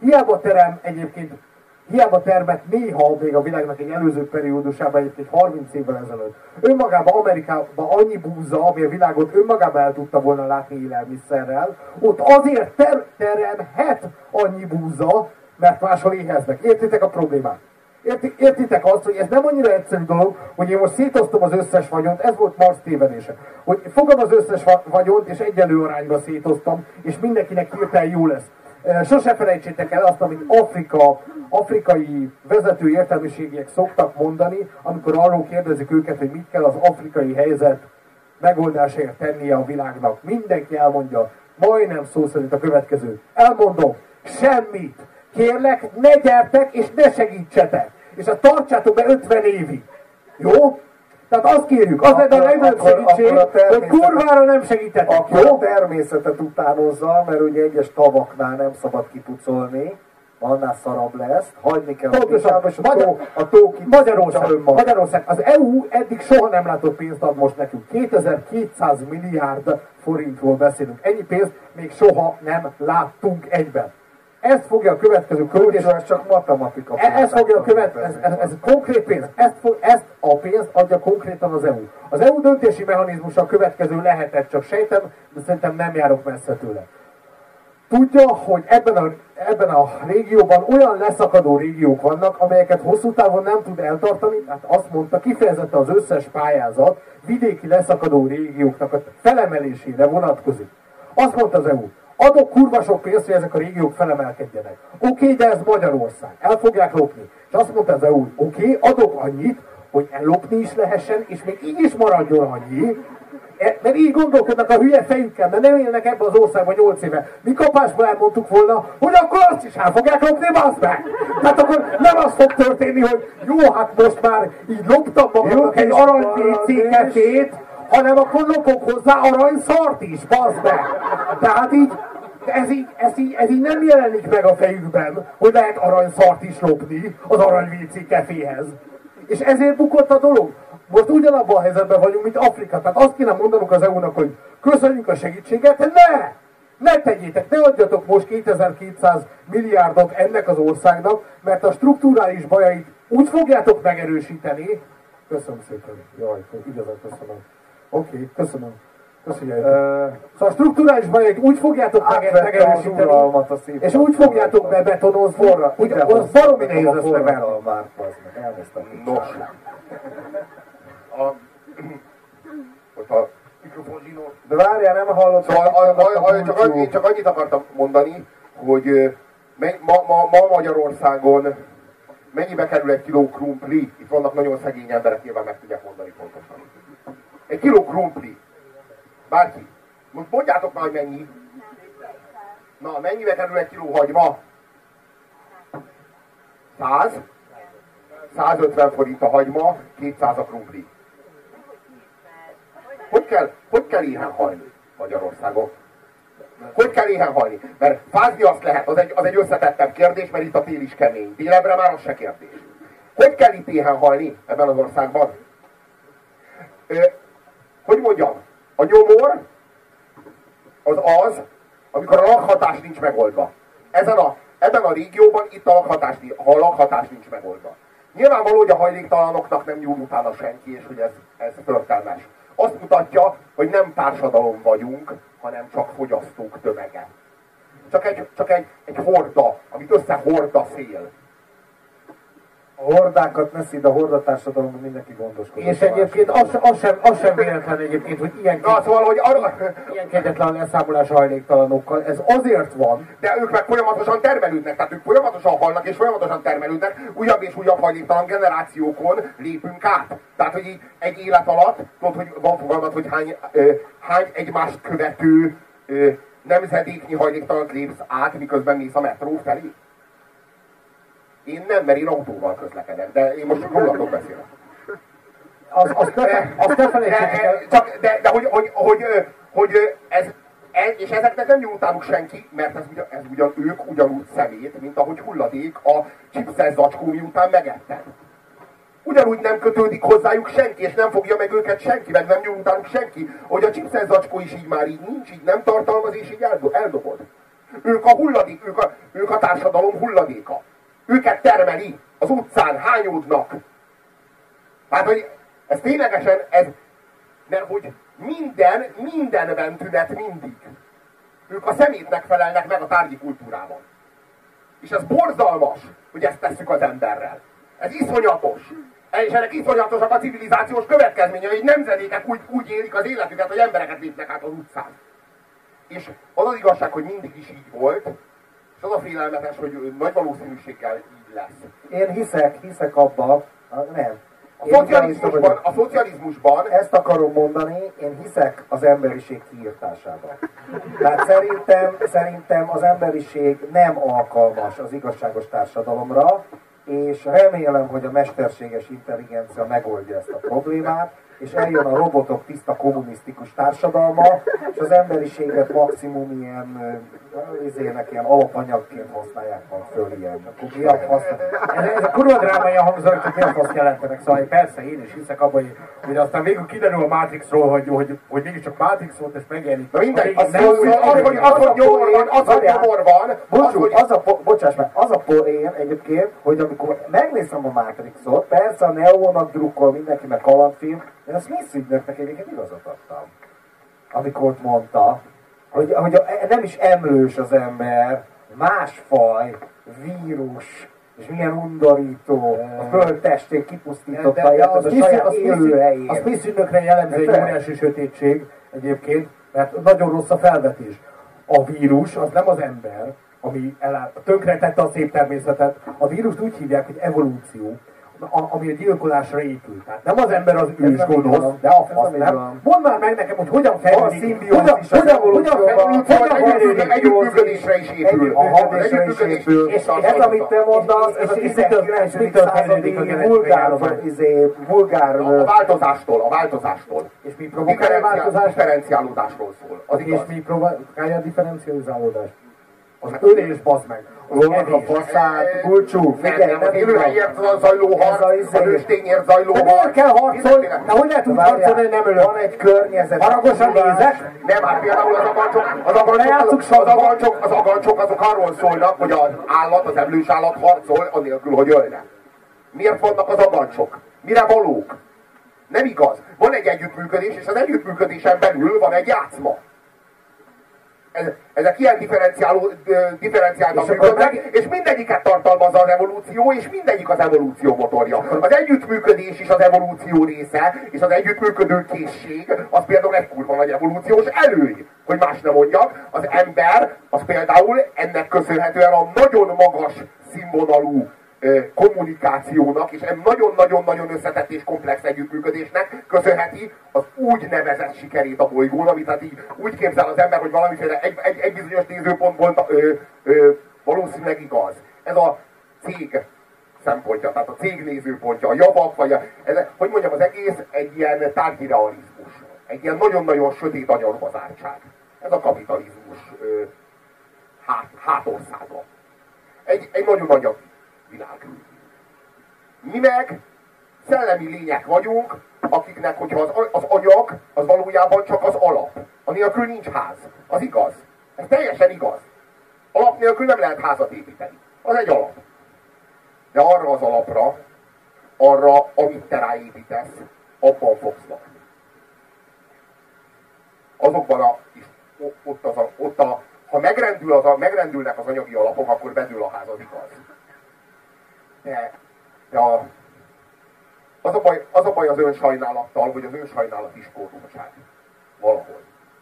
Hiába termett néha még a világnak egy előző periódusában, egyébként 30 évvel ezelőtt. Önmagában Amerikában annyi búza, ami a világot önmagában el tudta volna látni élelmiszerrel, ott azért teremhet annyi búza, mert máshol éheznek. Értitek a problémát? Értitek azt, hogy ez nem annyira egyszerű dolog, hogy én most szétosztom az összes vagyont, ez volt Marx tévedése. Hogy fogom az összes vagyont, és egyenlő arányba szétoztam, és mindenkinek hirtelen jó lesz. Sose felejtsétek el azt, amit afrikai vezető értelmiségiek szoktak mondani, amikor arról kérdezik őket, hogy mit kell az afrikai helyzet megoldásáért tennie a világnak. Mindenki elmondja, majdnem szó szerint a következő. Elmondom, semmit. Kérlek, ne gyertek és ne segítsetek. És ezt tartsátok be 50 évig. Jó? Tehát azt kérjük, az lenne a legnagyobb segítség, hogy kurvára nem segítetek, akkor jó? a természetet utánozza, mert ugye egyes tavaknál nem szabad kipucolni, annál szarabb lesz, hagyni kell a pisába, és a tó Magyarország, az EU eddig soha nem látott pénzt ad most nekünk. 2200 milliárd forintról beszélünk. Ennyi pénzt még soha nem láttunk egyben. Ezt fogja a következő költés... Ez csak matematika. Ez fogja a következő... Ez konkrét pénz. Ezt a pénzt adja konkrétan az EU. Az EU döntési mechanizmusa a következő lehetett, csak sejtem, de szerintem nem járok messze tőle. Tudja, hogy ebben a régióban olyan leszakadó régiók vannak, amelyeket hosszú távon nem tud eltartani, tehát azt mondta, kifejezetten az összes pályázat vidéki leszakadó régióknak a felemelésére vonatkozik. Azt mondta az EU, adok kurva sok pénzt, hogy ezek a régiók felemelkedjenek. Oké, de ez Magyarország, el fogják lopni. És azt mondta az EU, oké, adok annyit, hogy ellopni is lehessen, és még így is maradjon annyi, mert így gondolkodnak a hülye fejükkel, mert nem élnek ebben az országban 8 éve. Mi kapásból elmondtuk volna, hogy akkor azt is el fogják lopni, bassz meg! Tehát akkor nem az fog történni, hogy jó, hát most már így loptam magamnak egy arany WC-kefét, hanem akkor lopok hozzá aranyszart is, bassz meg! Tehát így, ez így nem jelenik meg a fejükben, hogy lehet aranyszart is lopni az arany WC-keféhez. És ezért bukott a dolog. Most ugyanabban a helyzetben vagyunk, mint Afrika. Tehát azt kéne mondanunk az EU-nak, hogy köszönjük a segítséget, ne tegyétek, ne adjatok most 2200 milliárdot ennek az országnak, mert a strukturális bajait úgy fogjátok megerősíteni. Köszönöm szépen. Jaj, igazán köszönöm. Oké, köszönöm. Köszönjük. Szóval a strukturális bajait úgy fogjátok megerősíteni, és úgy fogjátok bebetonozni, hogy az baromi nehéz lesz levenni. Nos. A mikrofon zsinór. De várjál, nem hallott. Szóval én csak annyit akartam mondani, hogy ma Magyarországon mennyibe kerül egy kiló krumpli? Itt vannak nagyon szegény emberek, nyilván meg tudják mondani pontosan. Egy kiló krumpli. Bárki. Most mondjátok már, hogy mennyi. Na, mennyibe kerül egy kiló hagyma? 100? 150 forint a hagyma, 200 a krumpli. Hogy kell éhen halni Magyarországon? Hogy kell éhen halni? Mert fázni azt lehet, az egy összetettebb kérdés, mert itt a tél is kemény. Délebre már az se kérdés. Hogy kell itt éhen halni ebben az országban? Hogy mondjam? A nyomor az, amikor a lakhatás nincs megoldva. Ebben a régióban itt a lakhatás nincs megoldva. Nyilvánvaló, hogy a hajléktalanoknak nem nyúl utána senki, és hogy ez förtelmes. Azt mutatja, hogy nem társadalom vagyunk, hanem csak fogyasztók tömege. Csak egy horda, amit összehord a szél. A hordákat ne szíd, a hordatársadalomban mindenki gondoskodik. És egyébként az sem véletlen egyébként, hogy ilyen kegyetlen leszámolás hajléktalanokkal. Ez azért van. De ők meg folyamatosan termelődnek, tehát ők folyamatosan halnak és folyamatosan termelődnek, újabb és újabb hajléktalan generációkon lépünk át. Tehát, hogy így egy élet alatt, tudod, hogy van fogalmat, hogy hány egymást követő nemzedéknyi hajléktalant lépsz át, miközben mész a metró felé? Én nem, mert én autóval közlekedek, de én most csak rólatok beszélek. Azt ne felejtsétek el. De hogy és ezeknek nem nyúl utánuk senki, mert ők ugyanúgy szemét, mint ahogy hulladék a chipses zacskó miután megetted. Ugyanúgy nem kötődik hozzájuk senki, és nem fogja meg őket senki, meg nem nyúl utánuk senki, hogy a chipses zacskó is így már így nincs, így nem tartalmaz, és így eldobod. Ők a hulladék, ők a társadalom hulladéka. Őket termeli, az utcán hányódnak. Hát, hogy ez ténylegesen, mert hogy mindenben tünet mindig. Ők a szemétnek felelnek meg a tárgyi kultúrában. És ez borzalmas, hogy ezt tesszük az emberrel. Ez iszonyatos. És ennek iszonyatosak a civilizációs következménye, hogy nemzedékek úgy élik az életüket, hogy embereket lépnek át az utcán. És az igazság, hogy mindig is így volt, és az a félelmetes, hogy nagy valószínűséggel így lesz. Én hiszek abban, nem. A szocializmusban... Ezt akarom mondani, én hiszek az emberiség kiirtásában. Tehát szerintem az emberiség nem alkalmas az igazságos társadalomra, és remélem, hogy a mesterséges intelligencia megoldja ezt a problémát, és eljön a robotok tiszta kommunisztikus társadalma, és az emberiséget maximum ilyen alapanyagként használják majd föl ilyen. Akkor mi a fasz? Ez a kurva drámai hangzó, csak mi a fasz jelentenek, szóval persze én is hiszek abban, hogy aztán végül kiderül a Matrixról, hogy mégiscsak Matrix volt, és megjelenik. Na mindegy, az hogy nyomor van, az hogy nyomor van. Bocsáss meg, az a poén egyébként, hogy amikor megnézem a Matrixot, persze a Neónak drukkol mindenki, meg kalandfilm, én a Smith ügynöknek egyébként igazat adtam. Amikor ott mondta, hogy nem is emlős az ember, másfaj, vírus, és milyen undorító, a föld testén kipusztította a saját élőhelyén. A Smith ügynökre jellemző egy óriási sötétség egyébként, mert nagyon rossz a felvetés. A vírus az nem az ember, ami tönkretette a szép természetet. A vírust úgy hívják, hogy evolúció, ami a gyilkolásra épül. Tehát nem az ember az ős gonosz, de a fasz nem. Mondd már meg nekem, hogy hogyan fejlődik. Együttműködésre is épül. És ez, amit te mondasz, ez a 19. századi vulgár... A változástól. És mi provokálja a változást? Differenciálódásról szól. Az igaz. És mi provokálja a differencializálódást? Az ölés, bazd meg. Lónak a faszát, bulcsú, figyelj, nem az élőhelyért zajló harc, a nőstényért zajló harc. De miért kell harcolni? De hogy lehet úgy harcolni, hogy nem ölök? Van egy környezet. Haragosan nézek? Nem, hát például az agancsok azok arról szólnak, hogy az állat, az emlős állat harcol, anélkül, hogy ölne. Miért vannak az agancsok? Mire valók? Nem igaz. Van egy együttműködés, és az együttműködésen belül van egy játszma. Ezek ilyen differenciáltan működnek, és mindegyiket tartalmazza az evolúció, és mindegyik az evolúció motorja. Az együttműködés is az evolúció része, és az együttműködő készség, az például egy kurva nagy evolúciós előny. Hogy más nem mondjak, az ember, az például ennek köszönhetően a nagyon magas színvonalú kommunikációnak, és egy nagyon-nagyon-nagyon összetett és komplex együttműködésnek köszönheti az úgy nevezett sikerét a bolygón, amit hát így úgy képzel az ember, hogy valamiféle egy bizonyos nézőpontból valószínűleg igaz. Ez a cég szempontja, tehát a cég nézőpontja, a javak, vagy hogy mondjam, az egész egy ilyen tárgyi realizmus. Egy ilyen nagyon-nagyon sötét agyarbazártság. Ez a kapitalizmus hátországa. Egy nagyon nagy világ. Mi meg szellemi lények vagyunk, akiknek, hogyha az anyag, az valójában csak az alap. Anélkül nincs ház. Az igaz. Ez teljesen igaz. Alap nélkül nem lehet házat építeni. Az egy alap. De arra az alapra, amit te ráépítesz, abban fogsz lakni. Azokban ha megrendülnek az anyagi alapok, akkor bedől a ház, az igaz. De az a baj az önsajnálattal, hogy az önsajnálat is kódoltság. Valahol.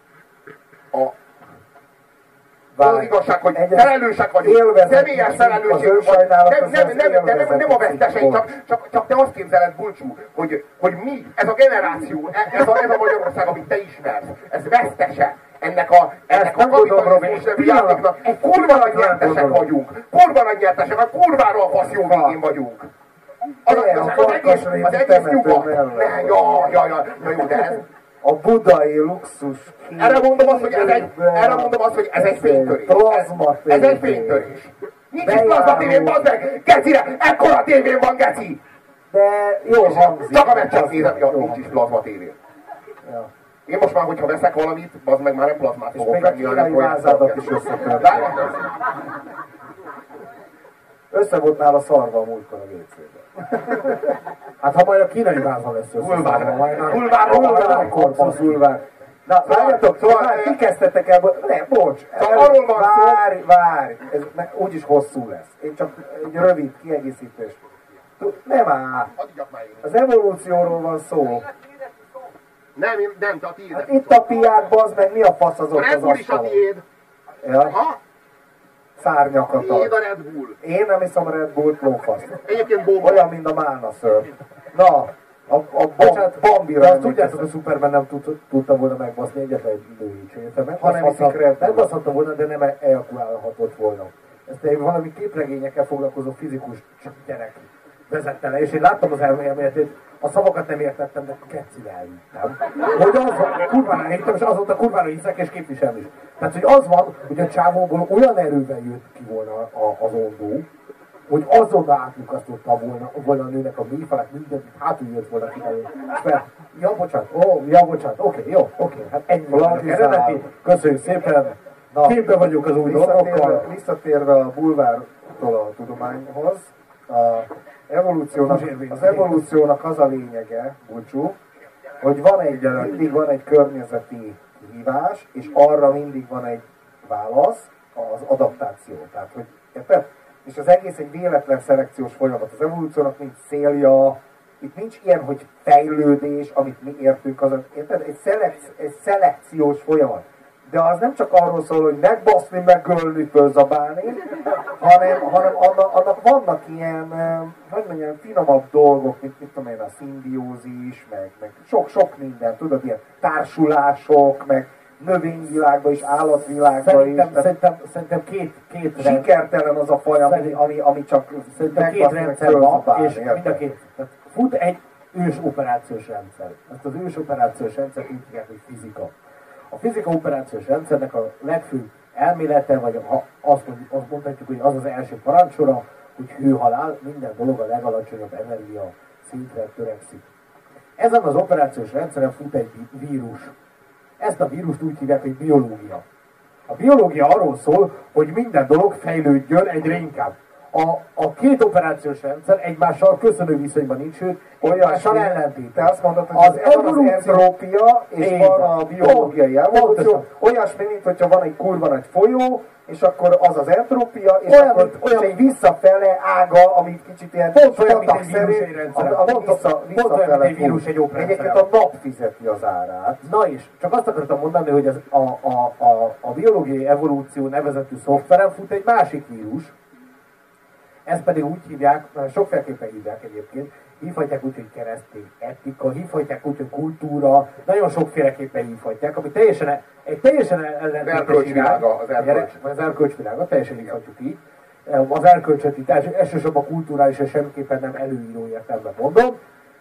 Az igazság, hogy felelősek vagyunk, személyes felelősségünk van. Nem a vesztesei, csak te azt képzeled, Bulcsú, hogy mi, ez a generáció, ez a Magyarország, amit te ismersz, ez vesztese ennek a kapitalizmus nevű játéknak. Kurva nagy nyertesek vagyunk. Kurva nagy nyertesek, a kurvára a fasz jó végén vagyunk. Az egész nyugat. Na jó, de ez... A budai luxus. Erre mondom azt, hogy ez egy fénytörés. Ez egy fénytörés. Nincs is plazma tévén, bazd meg! Gecire! Ekkora tévén van, geci! De jó hangzik. Csak a meccset nézem, nincs is plazma tévén. Ja. Én most már, hogyha veszek valamit, bazd meg már nem plazmát fogok venni, hanem projektádat is összetörtem. Össze volt nála szarva a múltkor a WC-ben. Hát ha majd a kínai váza lesz Hulvár. Na, várjatok, szóval kikezdtetek el, ne, bocs. Arról van szó. Várj, ez úgyis hosszú lesz. Én csak egy rövid kiegészítés. Nem áll. Az evolúcióról van szó. Nem, te a tiéd. Hát itt a piák, bazd meg, mi a fasz az ott az asztalon? A Red Bull is a tiéd. Ja. Szárnyakat ad. Tiéd a Red Bull. Én nem iszom Red Bullt, lófasz. Egyébként bomba. Olyan, mint a Málna ször. Na, a Bambira. Azt tudjátok, a Superman nem tudta volna megbaszni egyetlen egy női csőfemet. Ha nem iszik Red Bull. Megbaszhatta volna, de nem ejakulálhatott volna. ezt egy valami képregényekkel foglalkozó fizikus gyerek vezette le, és én láttam az elméletét, a szavakat nem értettem, de kecire elhittem. Hogy az van, kurvára elhittem, és azóta kurvára hiszek, és képviselem is. Tehát, hogy az van, hogy a csávóból olyan erővel jött ki volna az ondó, hogy azonnal átlyukasztotta volna a nőnek a mélyfalát, mindent, hátul jött volna ki belőle. Ja, bocsánat, oké, hát ennyi van eredeti. Köszönjük szépen, képben vagyok az új dolgokkal. Visszatérve a bulvártól a tudományhoz, az evolúciónak az a lényege, búcsú, hogy mindig van egy környezeti kihívás, és arra mindig van egy válasz, az adaptáció. Tehát, hogy, érted? És az egész egy véletlen szelekciós folyamat. Az evolúciónak nincs célja, itt nincs ilyen, hogy fejlődés, amit mi értünk, érted? Egy szelekciós folyamat. De az nem csak arról szól, hogy megbaszni, meggölni, fölzabálni, hanem annak vannak ilyen, hogy mondjam, finomabb dolgok, mint mit tudom én, a szimbiózis, meg sok minden, tudod, ilyen társulások, meg növényvilágban is, állatvilágban is. Szerintem két sikertelen az a folyamat, ami csak két rendszer van, és mind a két. Fut egy ős operációs rendszer. Ezt az ős operációs rendszer úgy hívják, hogy fizika. A fizika operációs rendszernek a legfőbb elmélete, vagy azt mondhatjuk, hogy az az első parancsora, hogy hőhalál, minden dolog a legalacsonyabb energia szintre törekszik. Ezen az operációs rendszeren fut egy vírus. Ezt a vírust úgy hívják, hogy biológia. A biológia arról szól, hogy minden dolog fejlődjön egyre inkább. A két operációs rendszer egymással köszönő viszonyban nincs, sőt, egymással ellentét. Te azt mondod, hogy az entrópia, és van a biológiai evolúció. Olyasmi, mint hogyha van egy kurva nagy folyó, és akkor az az entrópia, és olyan egy visszafele ága, amit kicsit ilyen patakszerű, ami visszafele fut. Egyébként a nap fizeti az árát. Na is, csak azt akartam mondani, hogy a biológiai evolúció nevezetű szoftveren fut egy másik vírus. Ezt pedig úgy hívják, sokféleképpen hívják egyébként, hívhatják úgy, hogy keresztény etika, hívhatják úgy, hogy kultúra, nagyon sokféleképpen hívhatják, ami egy teljesen ellentétes irány. Az erkölcsvilága, teljesen hívhatjuk így. Az erkölcsöt itt elsősorban kulturális és semmiképpen nem előíró értelemben mondom.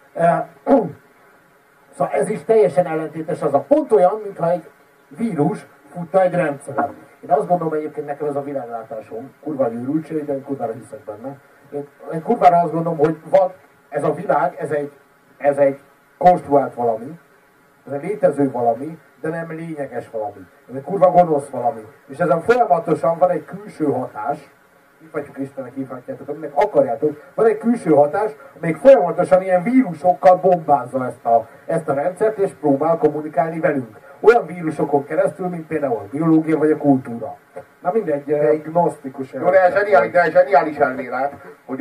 Szóval ez is teljesen ellentétes, az a pont olyan, mintha egy vírus futna egy rendszeren. Én azt gondolom egyébként, nekem ez a világlátásom, kurva őrültség, de én kurvára hiszek benne. Én kurvára azt gondolom, hogy van ez a világ, ez egy konstruált valami, ez egy létező valami, de nem lényeges valami. Ez egy kurva gonosz valami. És ezen folyamatosan van egy külső hatás, hívhatjuk Istennek, hívhatjátok, aminek akarjátok, van egy külső hatás, amelyik folyamatosan ilyen vírusokkal bombázza ezt a rendszert, és próbál kommunikálni velünk. Olyan vírusokon keresztül, mint például a biológia vagy a kultúra. Na mindegy, egy gnosztikus elmélet. De zseniális elmélet, hogy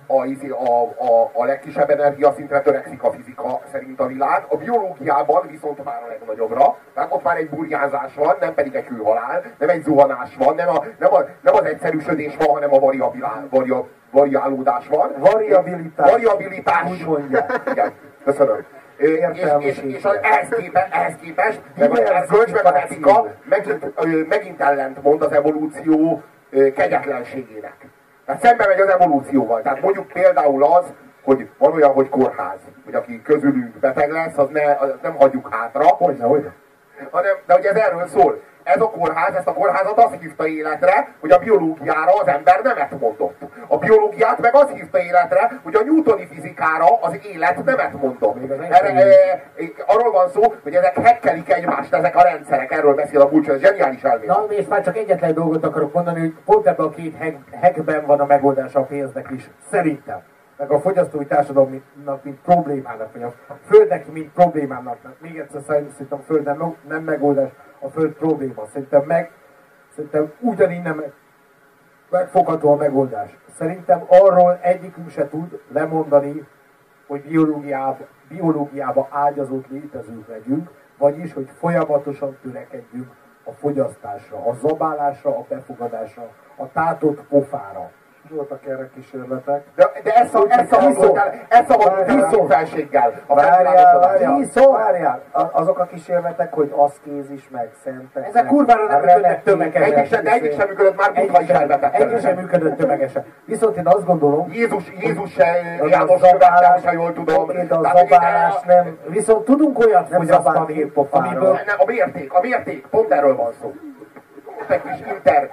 a legkisebb energiaszintre törekszik a fizika szerint a világ, a biológiában viszont már a legnagyobbra, tehát ott már egy burjánzás van, nem pedig egy hőhalál, nem egy zuhanás van, nem az egyszerűsödés van, hanem a variálódás van. Variabilitás. Úgy mondják. Igen, köszönöm. És ehhez képest meg az erkölcs, meg az etika megint ellentmond az evolúció kegyetlenségének. Tehát szembe megy az evolúcióval. Tehát mondjuk például az, hogy van olyan, hogy kórház, hogy aki közülünk beteg lesz, az nem hagyjuk hátra. Hogyne. De hogy ez erről szól. Ez a kórház, ezt a kórházat azt hívta életre, hogy a biológiára az ember nemet mondott. A biológiát meg azt hívta életre, hogy a newtoni fizikára az élet nemet mondott. Arról van szó, hogy ezek hekkelik egymást, ezek a rendszerek, erről beszél a Bulcsú, ez zseniális elmélet. Na, és már csak egyetlen dolgot akarok mondani, hogy pont ebben a két hackben van a megoldása a pénznek is, szerintem. Meg a fogyasztói társadalomnak, mint problémának, vagy a földnek, mint problémának. Még egyszer szerintem a föld nem megoldás, a föld probléma. Szerintem ugyanígy nem megfogható a megoldás. Szerintem arról egyikünk se tud lemondani, hogy biológiába ágyazott létezők legyünk, vagyis, hogy folyamatosan törekedjünk a fogyasztásra, a zabálásra, a befogadásra, a tátott pofára. Voltak erre kísérletek. De ez szabadult el a felséggel. Várjál, azok a kísérletek, hogy aszkézis meg szentek. Ezek kurvára nem működnek tömegesen. Egyik sem működött, már Buddha is elvetett. Egyik sem működött tömegesen. Viszont én azt gondolom... Jézus se János követtem, ha jól tudom. A zabálás nem... Viszont tudunk olyat fogyasztani, amiből... A mérték, pont erről van szó. Egy kis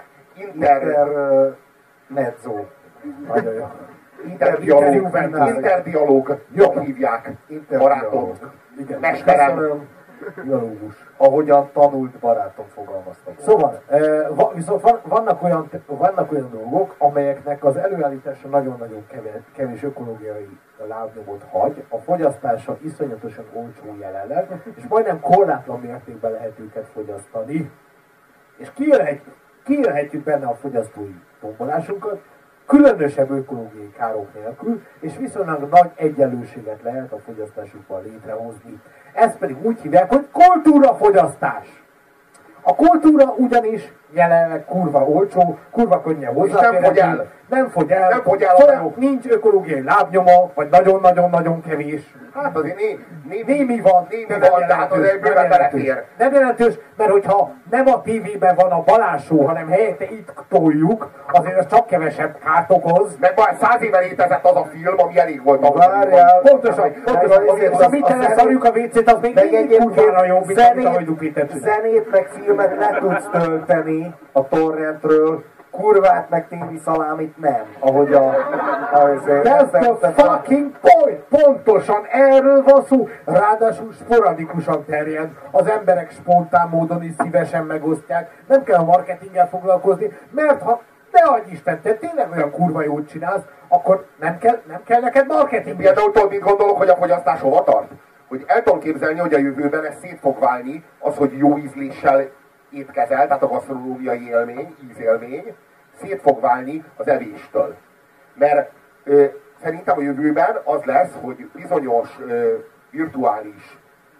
mezzo. Nagyon jó. Interdialóg. Jó hívják. Barátom. Mesterem. Dialógus. Ahogyan tanult barátom fogalmazta. Szóval, viszont vannak olyan dolgok, amelyeknek az előállítása nagyon-nagyon kevés ökológiai lábnyomot hagy, a fogyasztása iszonyatosan olcsó jelenleg, és majdnem korlátlan mértékben lehet őket fogyasztani. És kiélhetjük benne a fogyasztói tombolásunkat, különösebb ökológiai károk nélkül, és viszonylag nagy egyenlőséget lehet a fogyasztásukban létrehozni. Ezt pedig úgy hívják, hogy kultúrafogyasztás. A kultúra ugyanis jelenleg kurva olcsó, kurva könnyen hozzáférhető. Nem fogy el. Nincs ökológiai lábnyoma, vagy nagyon-nagyon-nagyon kevés. Hát azért némi van, de hát azért bőven belefér. Nem jelentős, mert hogyha nem a tévében van a Balázsó, hanem helyette itt toljuk, azért az csak kevesebb kárt okoz. Meg már 100 éve létezett az a film, ami elég volt a Várjál. Pontosan. Ha mit kellene szarjuk a WC-t, az még mindig kurvára jobb, mint amit a Hajdupített. Zenét meg filmet le tudsz tölteni a torrentről, kurvát meg tévi szalámit nem. Ahogy That's the fucking point! Pontosan erről van szó. Ráadásul sporadikusan terjed. Az emberek spontán módon is szívesen megosztják. Nem kell a marketinggel foglalkozni, mert ha ne adj Isten, te tényleg olyan kurva jót csinálsz, akkor nem kell neked marketing. Például tudod, mit gondolok, hogy a fogyasztás hova tart? Hogy el tudom képzelni, hogy a jövőben ez szét fog válni, az, hogy jó ízléssel étkezel, tehát a gasztronómiai élmény, ízélmény, szét fog válni az evéstől. Mert szerintem a jövőben az lesz, hogy bizonyos virtuális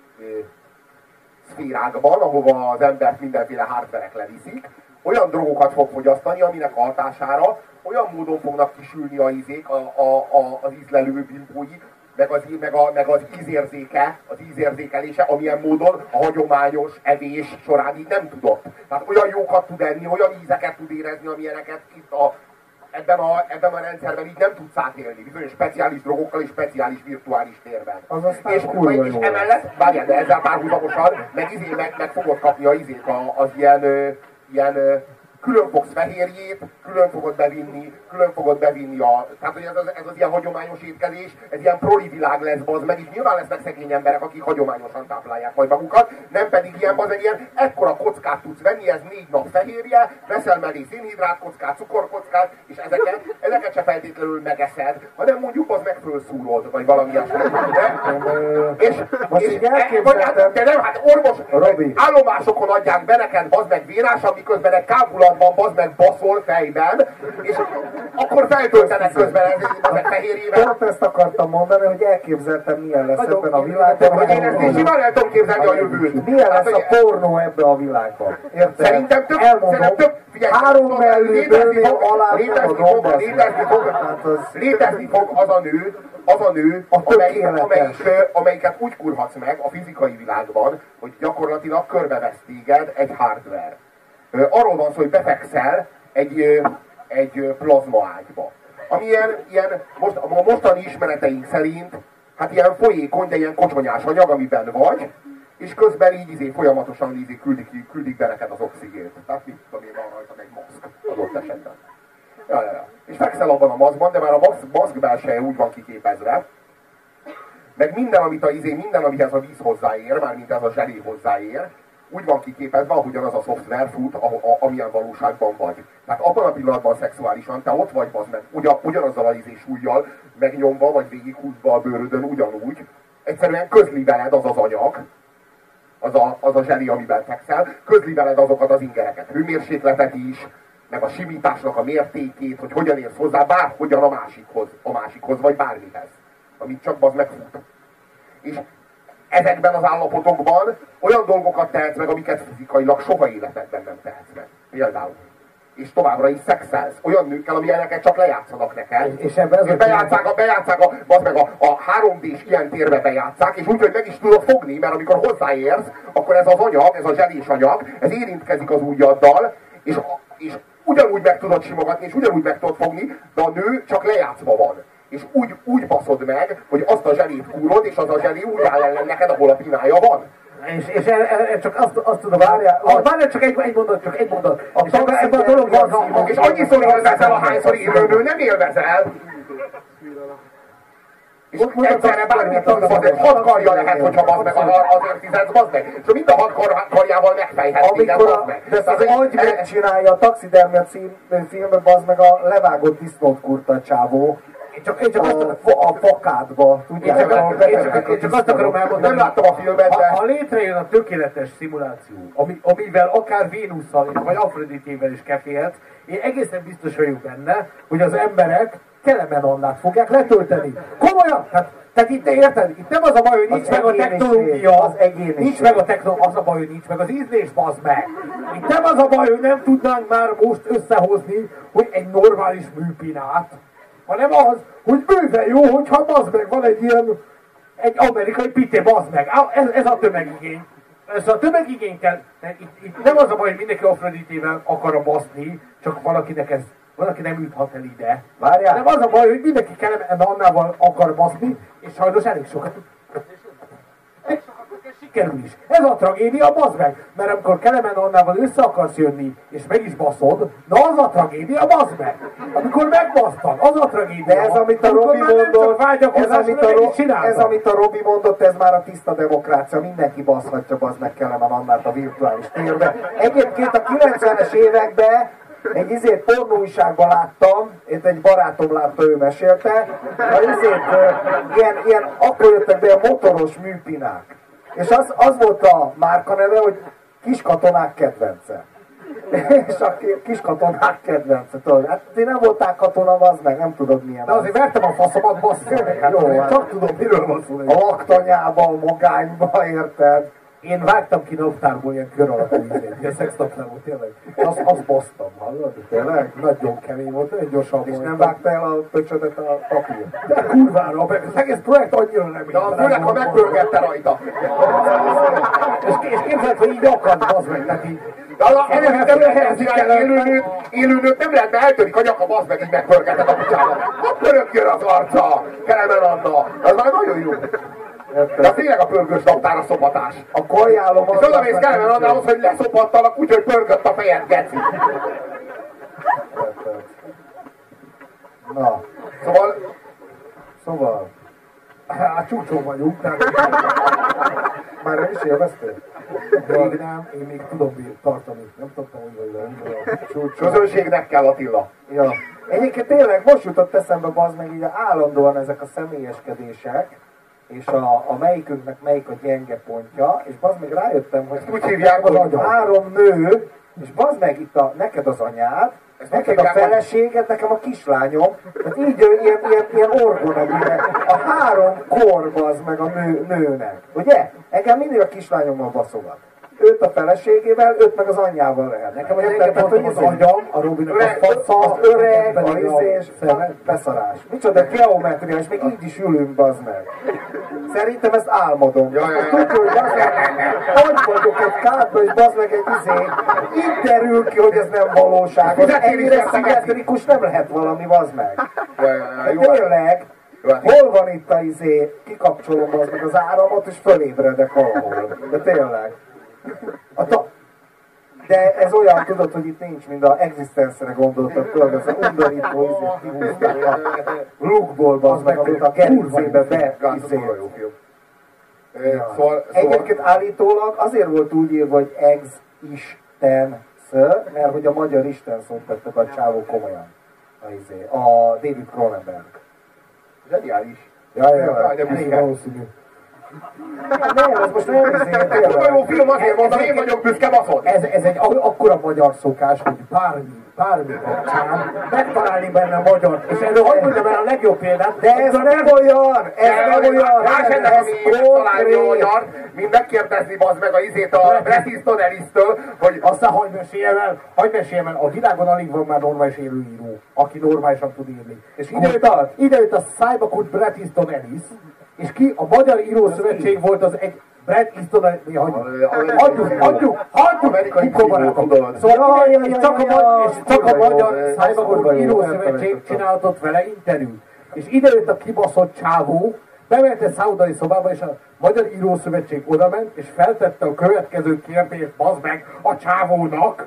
szférákban, ahova az embert mindenféle hardverek leviszik, olyan drogokat fog fogyasztani, aminek a hatására olyan módon fognak kisülni a ízék, az ízlelő bimbói, meg az ízérzéke, az ízérzékelése, amilyen módon a hagyományos evés során így nem tudott. Tehát olyan jókat tud enni, olyan ízeket tud érezni, amilyeneket itt ebben a rendszerben így nem tudsz átélni. Bizonyos speciális drogokkal és speciális virtuális térben. És emellett, várjál, de ezzel párhuzamosan meg fogod kapni az ilyen külön fogsz fehérjét, külön fogod bevinni tehát hogy ez az ilyen hagyományos étkezés, ez ilyen proli világ lesz, bazd meg, és nyilván lesznek szegény emberek, akik hagyományosan táplálják majd magukat, nem pedig ilyen, bazd meg, ilyen ekkora kockát tudsz venni, ez 4 nap fehérje, veszel mellé szénhidrát kockát, cukorkockát, és ezeket se feltétlenül megeszed, hanem mondjuk az meg fölszúrod, vagy valami ilyesmi. De nem, hát orvos állomásokon adják be neked, bazd meg, vérásan, miközben egy kábulatban, bazd meg, baszol fejben, és akkor feltöltenek közben ezek fehérjével. Pont ezt akartam mondani, hogy elképzeltem, milyen lesz ebben a világban. Hogy én ezt is simán el tudom képzelni a jövőt. Milyen lesz a pornó ebben a világban? Érted? Szerintem több, figyelj, 3 mellőből alá létezni fog az a nő, amelyiket úgy kurhatsz meg a fizikai világban, hogy gyakorlatilag körbevesz téged egy hardware. Arról van szó, hogy befekszel egy plazmaágyba. Ami a mostani ismereteink szerint, hát ilyen folyékony, de ilyen kocsonyás anyag, amiben vagy, és közben így folyamatosan küldik be neked az oxigént. Tehát mit tudom én, van rajta egy maszk adott esetben. Ja. És fekszel abban a maszkban, de már a maszk belseje úgy van kiképezve, meg minden, amihez a víz hozzáér, mármint ez a zselé hozzáér, úgy van kiképezve, ahogyan az a szoftver fut, amilyen valóságban vagy. Tehát abban a pillanatban szexuálisan te ott vagy, az meg ugyanazzal a súlyjal megnyomva, vagy végighúzva a bőrödön ugyanúgy. Egyszerűen közli veled az anyag, az a zseli, amiben fekszel, közli veled azokat az ingereket, hőmérsékletet is, meg a simításnak a mértékét, hogy hogyan érsz hozzá bárhogyan a másikhoz, vagy bármihez, amit csak az megfut. És ezekben az állapotokban olyan dolgokat tehetsz meg, amiket fizikailag soha életedben nem tehetsz meg. Például és továbbra is szexelsz. Olyan nőkkel, amilyeneket csak lejátszanak neked. És ebben ez bejátszák a 3D-s ilyen térbe bejátszák, és úgy, hogy meg is tudod fogni, mert amikor hozzáérsz, akkor ez az anyag, ez a zselés anyag, ez érintkezik az ujjaddal, és ugyanúgy meg tudod simogatni, és ugyanúgy meg tudod fogni, de a nő csak lejátszva van. És úgy baszod meg, hogy azt a zselét kúrod, és az a zselé úgy áll ellen neked, ahol a pinája van. És csak azt tudom, várjál, csak egy mondat. És ebben a dolog van, és annyiszor élvezel, ahányszor élőnő nem élvezel. És egyszerre bármit tudsz, az egy 6 karja lehet, hogyha bazd meg azért fizetsz, bazd meg. És mind a 6 karjával megfejhet téged, bazd meg. De ezt az agy megcsinálja a Taxidermia című filmben, bazd meg a levágott disznót kurta a csávó. Én csak a fakádba, tudjátok? Én csak azt akarom elmondani, nem láttam a filmet, de... Ha létrejön a tökéletes szimuláció, amivel akár Vénusszal vagy Afroditével is kefélhetsz, én egészen biztos vagyok benne, hogy az emberek Kelemen Annát fogják letölteni. Komolyan! Tehát itt érted? Itt nem az a baj, hogy nincs meg a technológia, nincs meg a technológia, az a baj, hogy nincs meg az ízlés, bazd meg. Itt nem az a baj, hogy nem tudnánk már most összehozni, hogy egy normális műpinát, hanem az, hogy bőven jó, hogyha bazd meg van egy amerikai pité, bazd meg. Ez a tömegigény. Ez a tömegigény kell. Itt nem az a baj, hogy mindenki Afroditével akar baszni, csak valaki nem juthat el ide. Várjál. Nem az a baj, hogy mindenki Kelemen Annával akar baszni, és sajnos elég sokat. Sikerül is. Ez a tragédia, bazd meg! Mert amikor Kelemen Annával össze akarsz jönni, és meg is baszod, na az a tragédia, bazd meg! Amikor megbasztad, az a tragédia. De ez, amit a Robi mondott, ez, amit a Robi mondott, ez már a tiszta demokrácia. Mindenki baszhatja, bazd meg Kelemen Annát a virtuális térbe. Egyébként a 90-es években egy pornóújságban láttam, itt egy barátom látta, ő mesélte, akkor jöttek be a motoros műpinák. És az volt a márkaneve, hogy Kiskatonák kedvence. És a Kiskatonák kedvence, tudod. Hát ti nem voltál katona, az meg, nem tudod milyen. De azért vertem a faszomat, bassza. Hát jó, csak tudom, miről van szó. A laktanyába, a magányba, érted? Én vágtam ki naptárból ilyen kör alakú ízét, ilyen szextaplámot, tényleg. Azt basztam, hallod? Tényleg? Nagyon kemény volt, nagyon gyorsan. És nem vágtál el a pöcsödet a papír? De kurvára, az egész projekt annyira nem de főleg, ha megpörgette rajta. És képzeld, hogy így akad, az meg, tehát így. Élőnőt nem lehet, mert eltörik a nyaka, bazd meg, így megpörgeted a kutyába. Ott pörögjön az arca, Kelemen Anna. Az már nagyon jó. De az tényleg a pörgős naptár a szopatás. A kajálom az... És odamész Kelemen Annához, hogy leszopattalak úgy, hogy pörgött a fejed, geci. Na. Szóval... Hát csúcson vagyunk, tehát... Már nem is élveztél? Még nem, én még tudom tartani. Nem tudtam, hogy vagy Közönségnek kell, Attila. Ja. Egyébként tényleg most jutott eszembe, bazd meg, így állandóan ezek a személyeskedések, és a melyikünknek melyik a gyenge pontja, és bazd meg rájöttem, hogy úgy hívják, hogy 3 nő, és bazd meg itt neked az anyád, neked a feleséged, nekem a kislányom, tehát így ilyen orgonagüle, a 3 kor bazd meg a nőnek, ugye? Engem mindig a kislányommal baszogat. Őt a feleségével, őt meg az anyjával lehet. Nekem a gyenge pontom az agyam, a Robinak a faca, az öreg, a izés, beszarás. Micsoda geometria, és még így is ülünk, bazd meg. Szerintem ezt álmodom. Tudja, hogy bazd meg, hogy vagyok egy kárba, és bazd meg egy így derül ki, hogy ez nem valóságos. Ennyire szimmetrikus nem lehet valami, bazd meg. Tényleg, hol van itt a kikapcsolom bazd meg az áramot, és fölébredek valahol. De tényleg. De ez olyan, tudod, hogy itt nincs, mint az Existence-re gondoltak, tudod, ez a undorító ízét kihúzták a lukból, bazd meg, amit a gerincébe Egyébként állítólag azért volt úgy írva, hogy ex-isten, mert hogy a magyar isten szót tettek a csávó komolyan. A David Cronenberg. Zseniális. Ja, valószínű. Nem, ez most nem izé, Oda jó film, azért mondom, én vagyok büszke, baszod. Ez egy akkora magyar szokás, hogy bármi kapcsán megtalálni benne a magyar. És erről hogy mondjam el a legjobb példát, de ez nem olyan! Ez nem olyan! Más ennek, ami megtalálni a magyar, mint megkérdezni bazd meg a izét a Bret Easton Ellis-től, hogy... Aztán hagyj meséljem el, a világon alig van már normális élőíró, aki normálisan tud írni. És ide jött a szájbakút Bret Easton Ellis, és ki a Magyar Írószövetség volt az egy Bret Easton Ellis, hagyjuk, tudod. Szóval csak a Magyar Szájbakút Írószövetség csinálhatott vele interjút. És ide jött a kibaszott csávó, bement egy szállodai szobába, és a Magyar Írószövetség odament, és feltette a következő kérdést, bazd meg, a csávónak.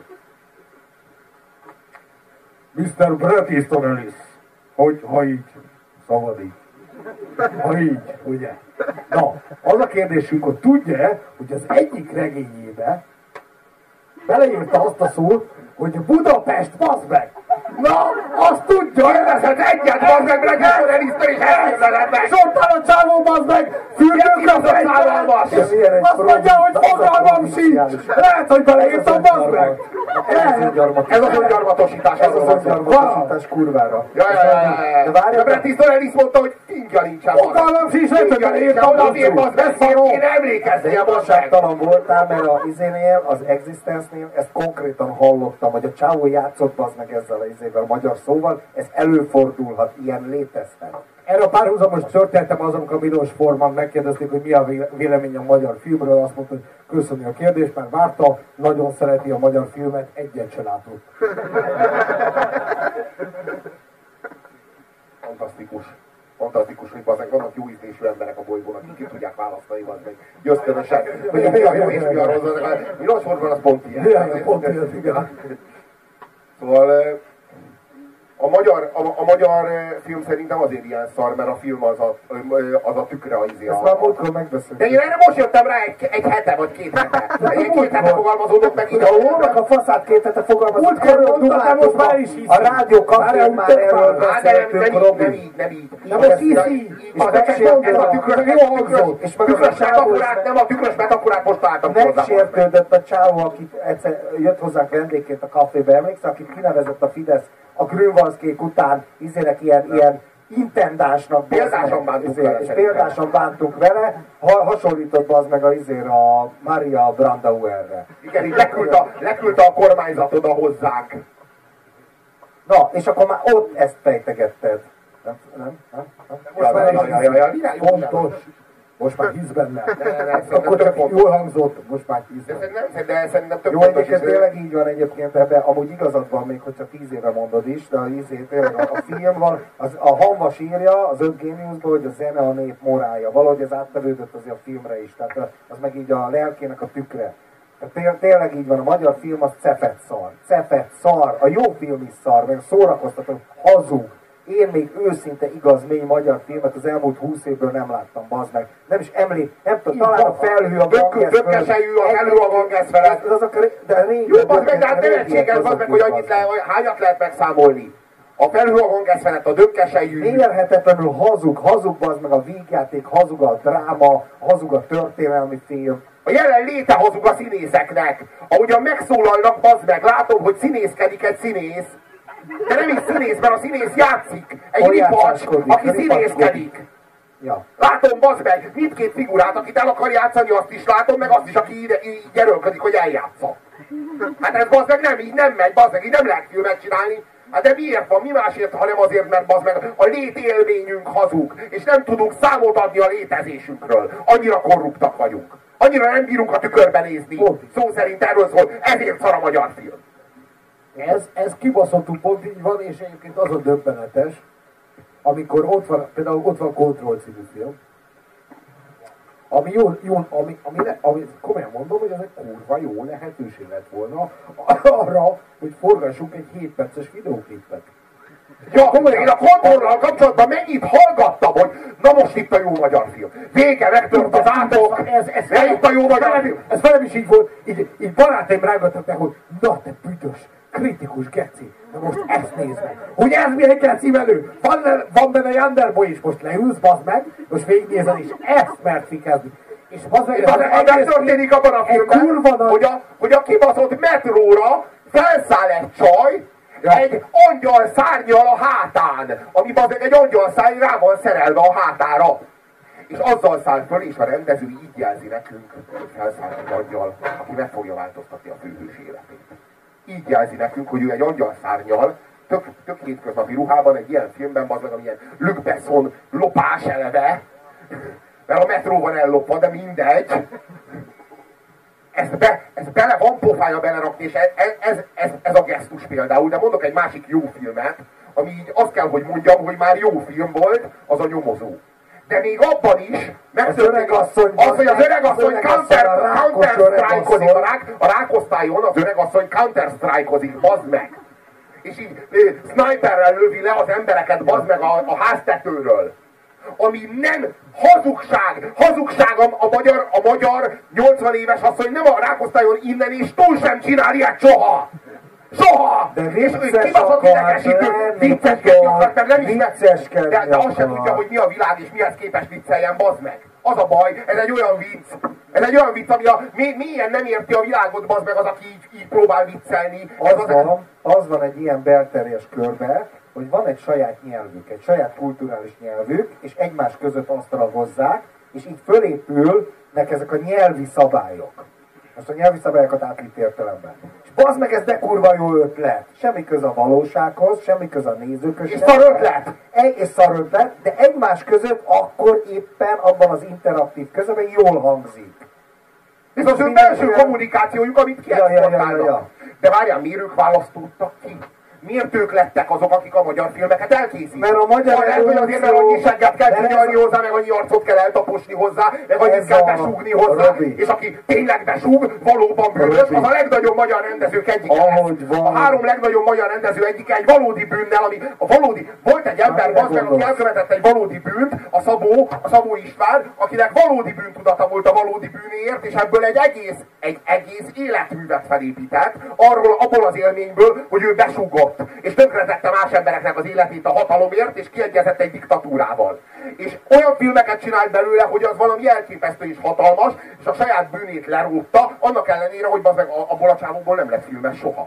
Mr. Bret Easton Ellis, ha így, szabad így. Ha így, ugye? Na, az a kérdésünk, hogy tudja, hogy az egyik regényébe beleírta azt a szót, hogy Budapest, bazd meg! Na, azt tudja! Kérdezhet egyet, bazd meg, Bret Easton Ellis-től is elképzeled meg! És ott áll a csávó, bazd meg! Fürdőkre szállalmas! Azt mondja, hogy fogalmam sincs! Lehet, hogy beleírtam, bazd meg! Ez az öngyarmatosítás, ez az öngyarmatosítás kurvára. Ja. De Bret Easton Ellis mondta, hogy fingja nincsen. Fogalmam sincs, lehet, hogy beleírtam, bazd meg! Én emlékeztél, bazd meg! Igazságtalan voltál, mert az izénél, az Existence-nél ezt konkrétan hallottam, hogy a csávó játszott az meg ezzel a izével, a magyar szóval, ez előfordulhat, ilyen létezhet. Erre a párhuzamos történetem az, amikor Milos Forman megkérdezték, hogy mi a véleménye a magyar filmről, azt mondta, hogy köszöni a kérdést, mert várta, nagyon szereti a magyar filmet, egyet se látott. Fantasztikus, hogy bazdmeg vannak jó ízlésű emberek a bolygón, akik ki tudják választani, bazdmeg. Győztönösen, hogy mi a jó és mi a rossz, Milos Forman az pont ilyen. Pont ilyen, igen. Szóval a magyar film szerintem azért ilyen szar, mert a film az a tükre a izé. Ezt már múltkor megbeszéltük. De én erre most jöttem rá egy hete vagy 2 hete. Én 2 hete fogalmazódok meg ide. Hónak a faszát 2 hete fogalmazódok. Múltkor mondtam, most már is hiszem. A rádió kapján már erről beszéltünk, Robi. Nem így. Na most hiszi. Ez a tükrös metaforát, nem a tükrös metaforát most találtam hozzá. Megsértődött a csávó, aki egyszer jött hozzánk vendégként a kafébe, emlékszel, akit kinevezett a Fidesz a Grünwaldskék után, izének ilyen intendánsnak. Példásan bántunk vele, hasonlított az meg a Maria Brandauerre. Igen, így leküldte a kormányzat oda hozzánk. Na, és akkor már ott ezt fejtegetted. Nem? Most már fontos. Most már hisz benne. Akkor csak jól hangzott, most már hisz benne. De szerintem több jó, egyébként tényleg így van egyébként ebben, amúgy igazad van még, hogyha 10 éve mondod is, de tényleg a film van, a Hamvas írja az 5 Géniusból, hogy a zene a nép morálja. Valahogy ez áttevődött azért a filmre is, tehát az meg így a lelkének a tükre. Tehát tényleg így van, a magyar film az cefett szar, a jó film is szar, meg a szórakoztató, hazug. Én még őszinte igaz mély magyar filmet az elmúlt 20 évből nem láttam, bazd meg. Nem is nem tudom, talán a felhő a Ganges Dökkesejű a felhő a Ganges felett. De régen... Jó, bazd meg, de hát nevetséges, bazd meg, hogy hányat lehet megszámolni. A felhő a Ganges felett, a dökkesejű. Mérhetetlenül hazug, bazd meg a vígjáték, hazug a dráma, hazug a történelmi film. A jelen léte hazug a színészeknek. Ahogyan megszólalnak, bazd meg, látom, hogy színészkedik egy színész. De nem is színész, mert a színész játszik. Egy ripacs, aki színészkedik. Ja. Látom, bazd meg, mindkét figurát, akit el akar játszani, azt is látom, meg azt is, aki így erőlködik, hogy eljátsza. Hát ez bazd meg nem megy, bazd meg, így nem lehet filmet csinálni. Hát de miért van? Mi másért, hanem azért, mert bazd meg a létélményünk hazug, és nem tudunk számot adni a létezésünkről. Annyira korruptak vagyunk. Annyira nem bírunk a tükörbe nézni. Szó szerint erről szól, ezért szar a magyar film. Ez kibaszottul pont így van, és egyébként az a döbbenetes, amikor például ott van Control című film, ami komolyan mondom, hogy ez egy kurva jó lehetőség lett volna arra, hogy forgassunk egy 7 perces videóklipet. Ja, én a Controllal kapcsolatban mennyit hallgattam, hogy na most itt a jó magyar film. Vége, megtört az átok, ez itt a jó magyar film. Ez velem is így volt, így barátaim rángattak meg, hogy na te büdös, kritikus geci, nem most ezt nézd meg. Hogy ez milyen kecivelő? Van benne Janderboy is, most leülsz, bazd meg, most végignézel, és ezt mert fikezni. És bazd meg, Ez történik abban a filmben, hogy a kibaszott metróra felszáll egy csaj, egy angyal szárnyal a hátán, ami bazd egy angyal szárny rá van szerelve a hátára. És azzal száll föl, és a rendező így jelzi nekünk, hogy felszáll egy angyal, aki meg fogja változtatni a főhős életét. Így jelzi nekünk, hogy ő egy angyal szárnyal, tök hétköznapi ruhában, egy ilyen filmben, az meg amilyen Luc Besson lopás eleve, mert a metróban ellopva, de mindegy. Ez bele van pofája belerakni, és ez a gesztus például, de mondok egy másik jó filmet, ami így azt kell, hogy mondjam, hogy már jó film volt, az a Nyomozó. De még abban is megtörténik az, hogy az öregasszony counter-strike-ozik a rákosztályon, az öregasszony counter-strike-ozik, bazd meg. És így sniperrel lövi le az embereket, bazd meg a háztetőről. Ami nem hazugság a magyar 80 éves asszony nem a rákosztályon innen és túl sem csinál ilyet soha! Soha! De és kibaszott idegesítő, vicceskedni akar, mert nem is de azt sem tudja, hogy mi a világ és mihez képes vicceljen, bazd meg. Az a baj, ez egy olyan vicc. Ez egy olyan vicc, ami mélyen nem érti a világot, bazd meg az, aki így próbál viccelni. Az van egy ilyen belterjes körbe, hogy van egy saját nyelvük, egy saját kulturális nyelvük, és egymás között azt ragozzák, és így fölépülnek ezek a nyelvi szabályok. Most a nyelvi szabályokat átvitt értelemben. És bazd meg, ez de kurva jó ötlet. Semmi köze a valósághoz, semmi köze a nézőköz. És szar ötlet! És szar ötlet, de egymás között akkor éppen abban az interaktív közben jól hangzik. Ez az ő belső kommunikációjuk, amit kiexportálnak. De várjál, miért ők választottak ki? Miért ők lettek azok, akik a magyar filmeket elkészítik? Mert a magyar lehet, hogy azért, mert annyi segget kell kinyalni hozzá, meg annyi arcot kell eltaposni hozzá, meg annyit kell besúgni hozzá, és aki tényleg besúg, valóban bűnös, az a legnagyobb magyar rendezők egyike lesz. A 3 legnagyobb magyar rendező egyike egy valódi bűnnel, ami a valódi... Volt egy ember, aki elkövetett egy valódi bűnt, a Szabó István, akinek valódi bűntudata volt a valódi bűnéért, és ebből egy egész életművet felépített, abból az élményből, hogy ő besúgott. És tönkretette más embereknek az életét a hatalomért, és kiegyezett egy diktatúrával. És olyan filmeket csinált belőle, hogy az valami elképesztő és hatalmas, és a saját bűnét lerótta, annak ellenére, hogy meg abból a csávóból nem lett filmes soha.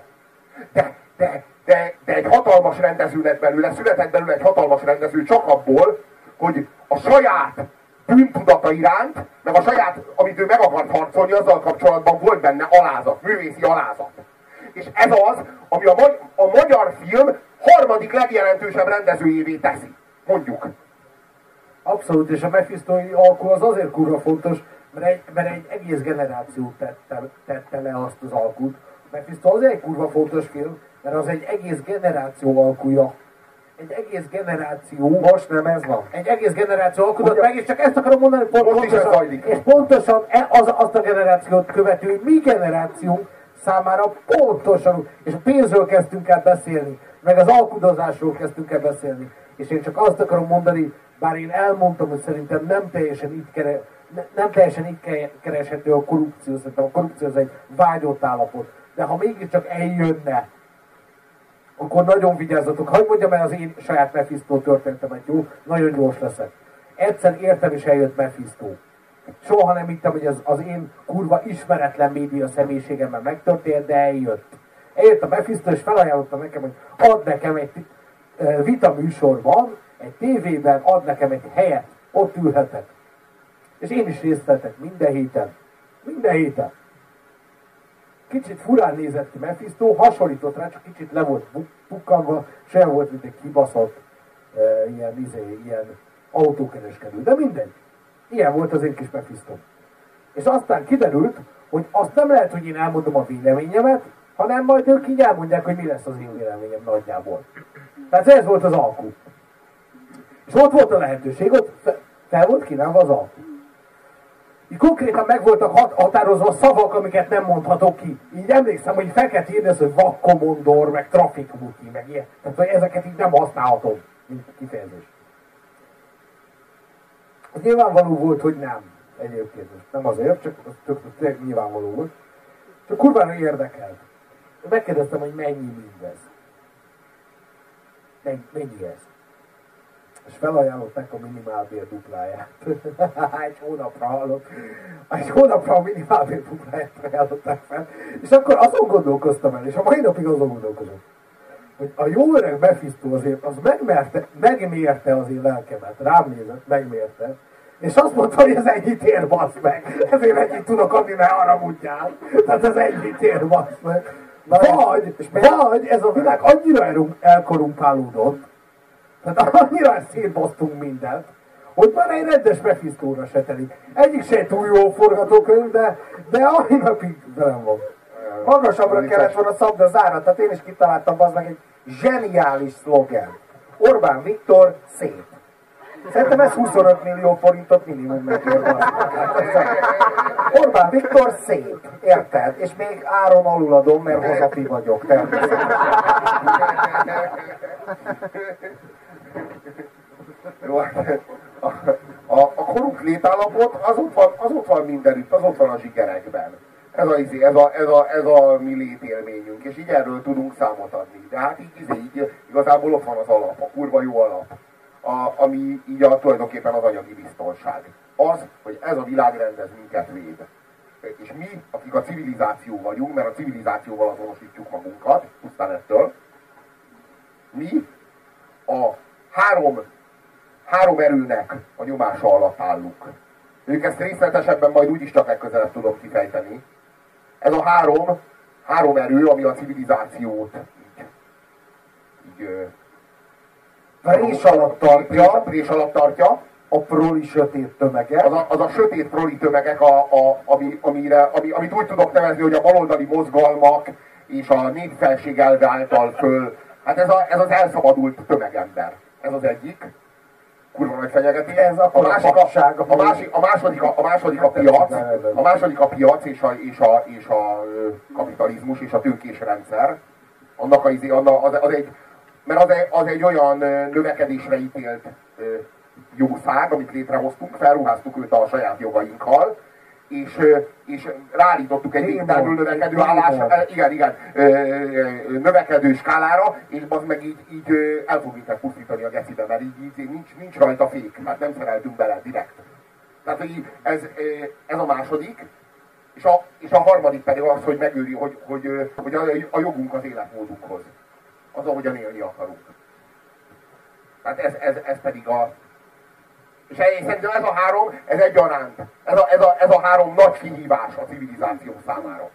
De egy hatalmas rendező lett belőle, született belőle egy hatalmas rendező csak abból, hogy a saját bűntudata iránt, meg a saját, amit ő meg akart harcolni, azzal kapcsolatban volt benne alázat, művészi alázat. És ez az, ami a magyar film harmadik legjelentősebb rendezőjévé teszi. Mondjuk. Abszolút, és a Mephistói alkú az azért kurva fontos, mert egy egész generáció tette le azt az alkut. A Mephisto azért egy kurva fontos film, mert az egy egész generáció alkúja. Egy egész generáció... Most nem ez van. Egy egész generáció alkotott meg, és csak ezt akarom mondani, és pontosan azt a generációt követő mi generációnk számára pontosan, és a pénzről kezdtünk el beszélni, meg az alkudozásról kezdtünk el beszélni. És én csak azt akarom mondani, bár én elmondtam, hogy szerintem nem teljesen így kereshető a korrupció, szerintem a korrupció az egy vágyott állapot. De ha mégiscsak eljönne, akkor nagyon vigyázzatok. Hadd mondjam el az én saját Mephisto történetemet, jó? Nagyon gyors leszek. Egyszer értem és eljött Mephisto. Soha nem hittem, hogy az én kurva ismeretlen média személyiségemmel megtörtént, de eljött. Eljött a Mephisto, és felajánlotta nekem, hogy ad nekem egy vita műsorban, egy tévében, ad nekem egy helyet, ott ülhetek. És én is részt vettek minden héten. Minden héten. Kicsit furán nézett ki Mephisto, hasonlított rá, csak kicsit le volt pukkanva, és olyan volt, mint egy kibaszott ilyen autókereskedő. De mindegy. Ilyen volt az én kis Mephistom. És aztán kiderült, hogy azt nem lehet, hogy én elmondom a véleményemet, hanem majd ők így elmondják, hogy mi lesz az én véleményem nagyjából. Tehát ez volt az alkú. És ott volt a lehetőség, ott fel volt kínálva az alkú. Így konkrétan meg voltak határozva szavak, amiket nem mondhatok ki. Így emlékszem, hogy fel kellett írni ezt, hogy vakkomondor, meg trafikmuti, meg ilyen. Tehát, hogy ezeket így nem használhatom, mint kifejezés. Az nyilvánvaló volt, hogy nem. Egyébként nem azért, csak tök nyilvánvaló volt. Csak kurvára érdekelt. Megkérdeztem, hogy mennyi mindez. Mennyi ez? És felajánlották a minimálbér dupláját. Egy hónapra hallott. Egy hónapra a minimálbér dupláját ajánlották fel. És akkor azon gondolkoztam el, és a mai napig azon gondolkozom, hogy a jó öreg Mephisto azért, az megmérte az én lelkemet. Rám nézett, megmérte. És azt mondta, hogy ez ennyit ér, bassz meg. Ezért ennyit tudok adni, ne haragudjál. Tehát ez ennyit ér, bassz meg. Vagy ez a világ annyira elkorumpálódott, tehát annyira szétbasztunk mindent, hogy már egy rendes Mephistóra se telik. Egyik se túl jó forgatókönyv, de a mai napig velem van. Magasabbra kellett volna szabni az árat, tehát én is kitaláltam az meg egy zseniális szlogen. Orbán Viktor szép. Szerintem ez 25 millió forintot minimum megér. Orbán Viktor szép, érted? És még áron aluladom, mert hazafi vagyok, természetesen. Jó, a korrupt létállapot az ott van mindenütt, az ott van a zsigerekben. Ez a mi létélményünk, és így erről tudunk számot adni. De hát így igazából ott van az alap, a kurva jó alap, ami így tulajdonképpen az anyagi biztonság. Az, hogy ez a világrend ez minket véd. És mi, akik a civilizáció vagyunk, mert a civilizációval azonosítjuk magunkat, pusztán ettől, mi a három erőnek a nyomása alatt állunk. Ők ezt részletesebben majd úgyis csak legközelebb tudom kifejteni. Ez a három erő, ami a civilizációt így Prés alatt tartja a proli sötét tömegek. Az a sötét proli tömegek, amit úgy tudok nevezni, hogy a baloldali mozgalmak és a népfelség elve által föl. Hát ez az elszabadult tömegember. Ez az egyik. Kurva nagy fenyegetés. Ez a második a piac. A második a piac és a kapitalizmus és a tőkés rendszer. Mert az egy olyan növekedésre ítélt jószág, amit létrehoztunk, felruháztuk őt a saját jogainkkal, és ráállítottuk egy végtelenül növekedő növekedő skálára, és az meg így el fog minket pusztítani a gecibe, mert így nincs rajta fék, mert nem szereltünk bele direkt. Tehát ez a második, és a harmadik pedig az, hogy megőri, hogy a jogunk az életmódunkhoz. Az, ahogyan élni akarunk. Tehát ez pedig és szerintem ez a három, ez egyaránt. Ez a három nagy kihívás a civilizáció számára.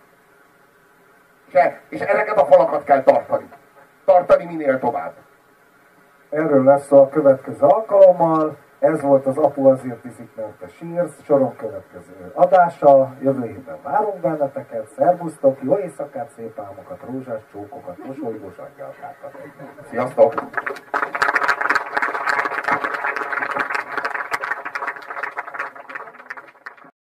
És ezeket a falakat kell tartani. Tartani minél tovább. Erről lesz a következő alkalommal. Ez volt az Apu azért iszik, mert te sírsz. Soron következő adása. Jövő héten várunk benneteket. Szervusztok, jó éjszakát, szép álmokat, rózsás csókokat, mosolygós angyalkákat. Sziasztok!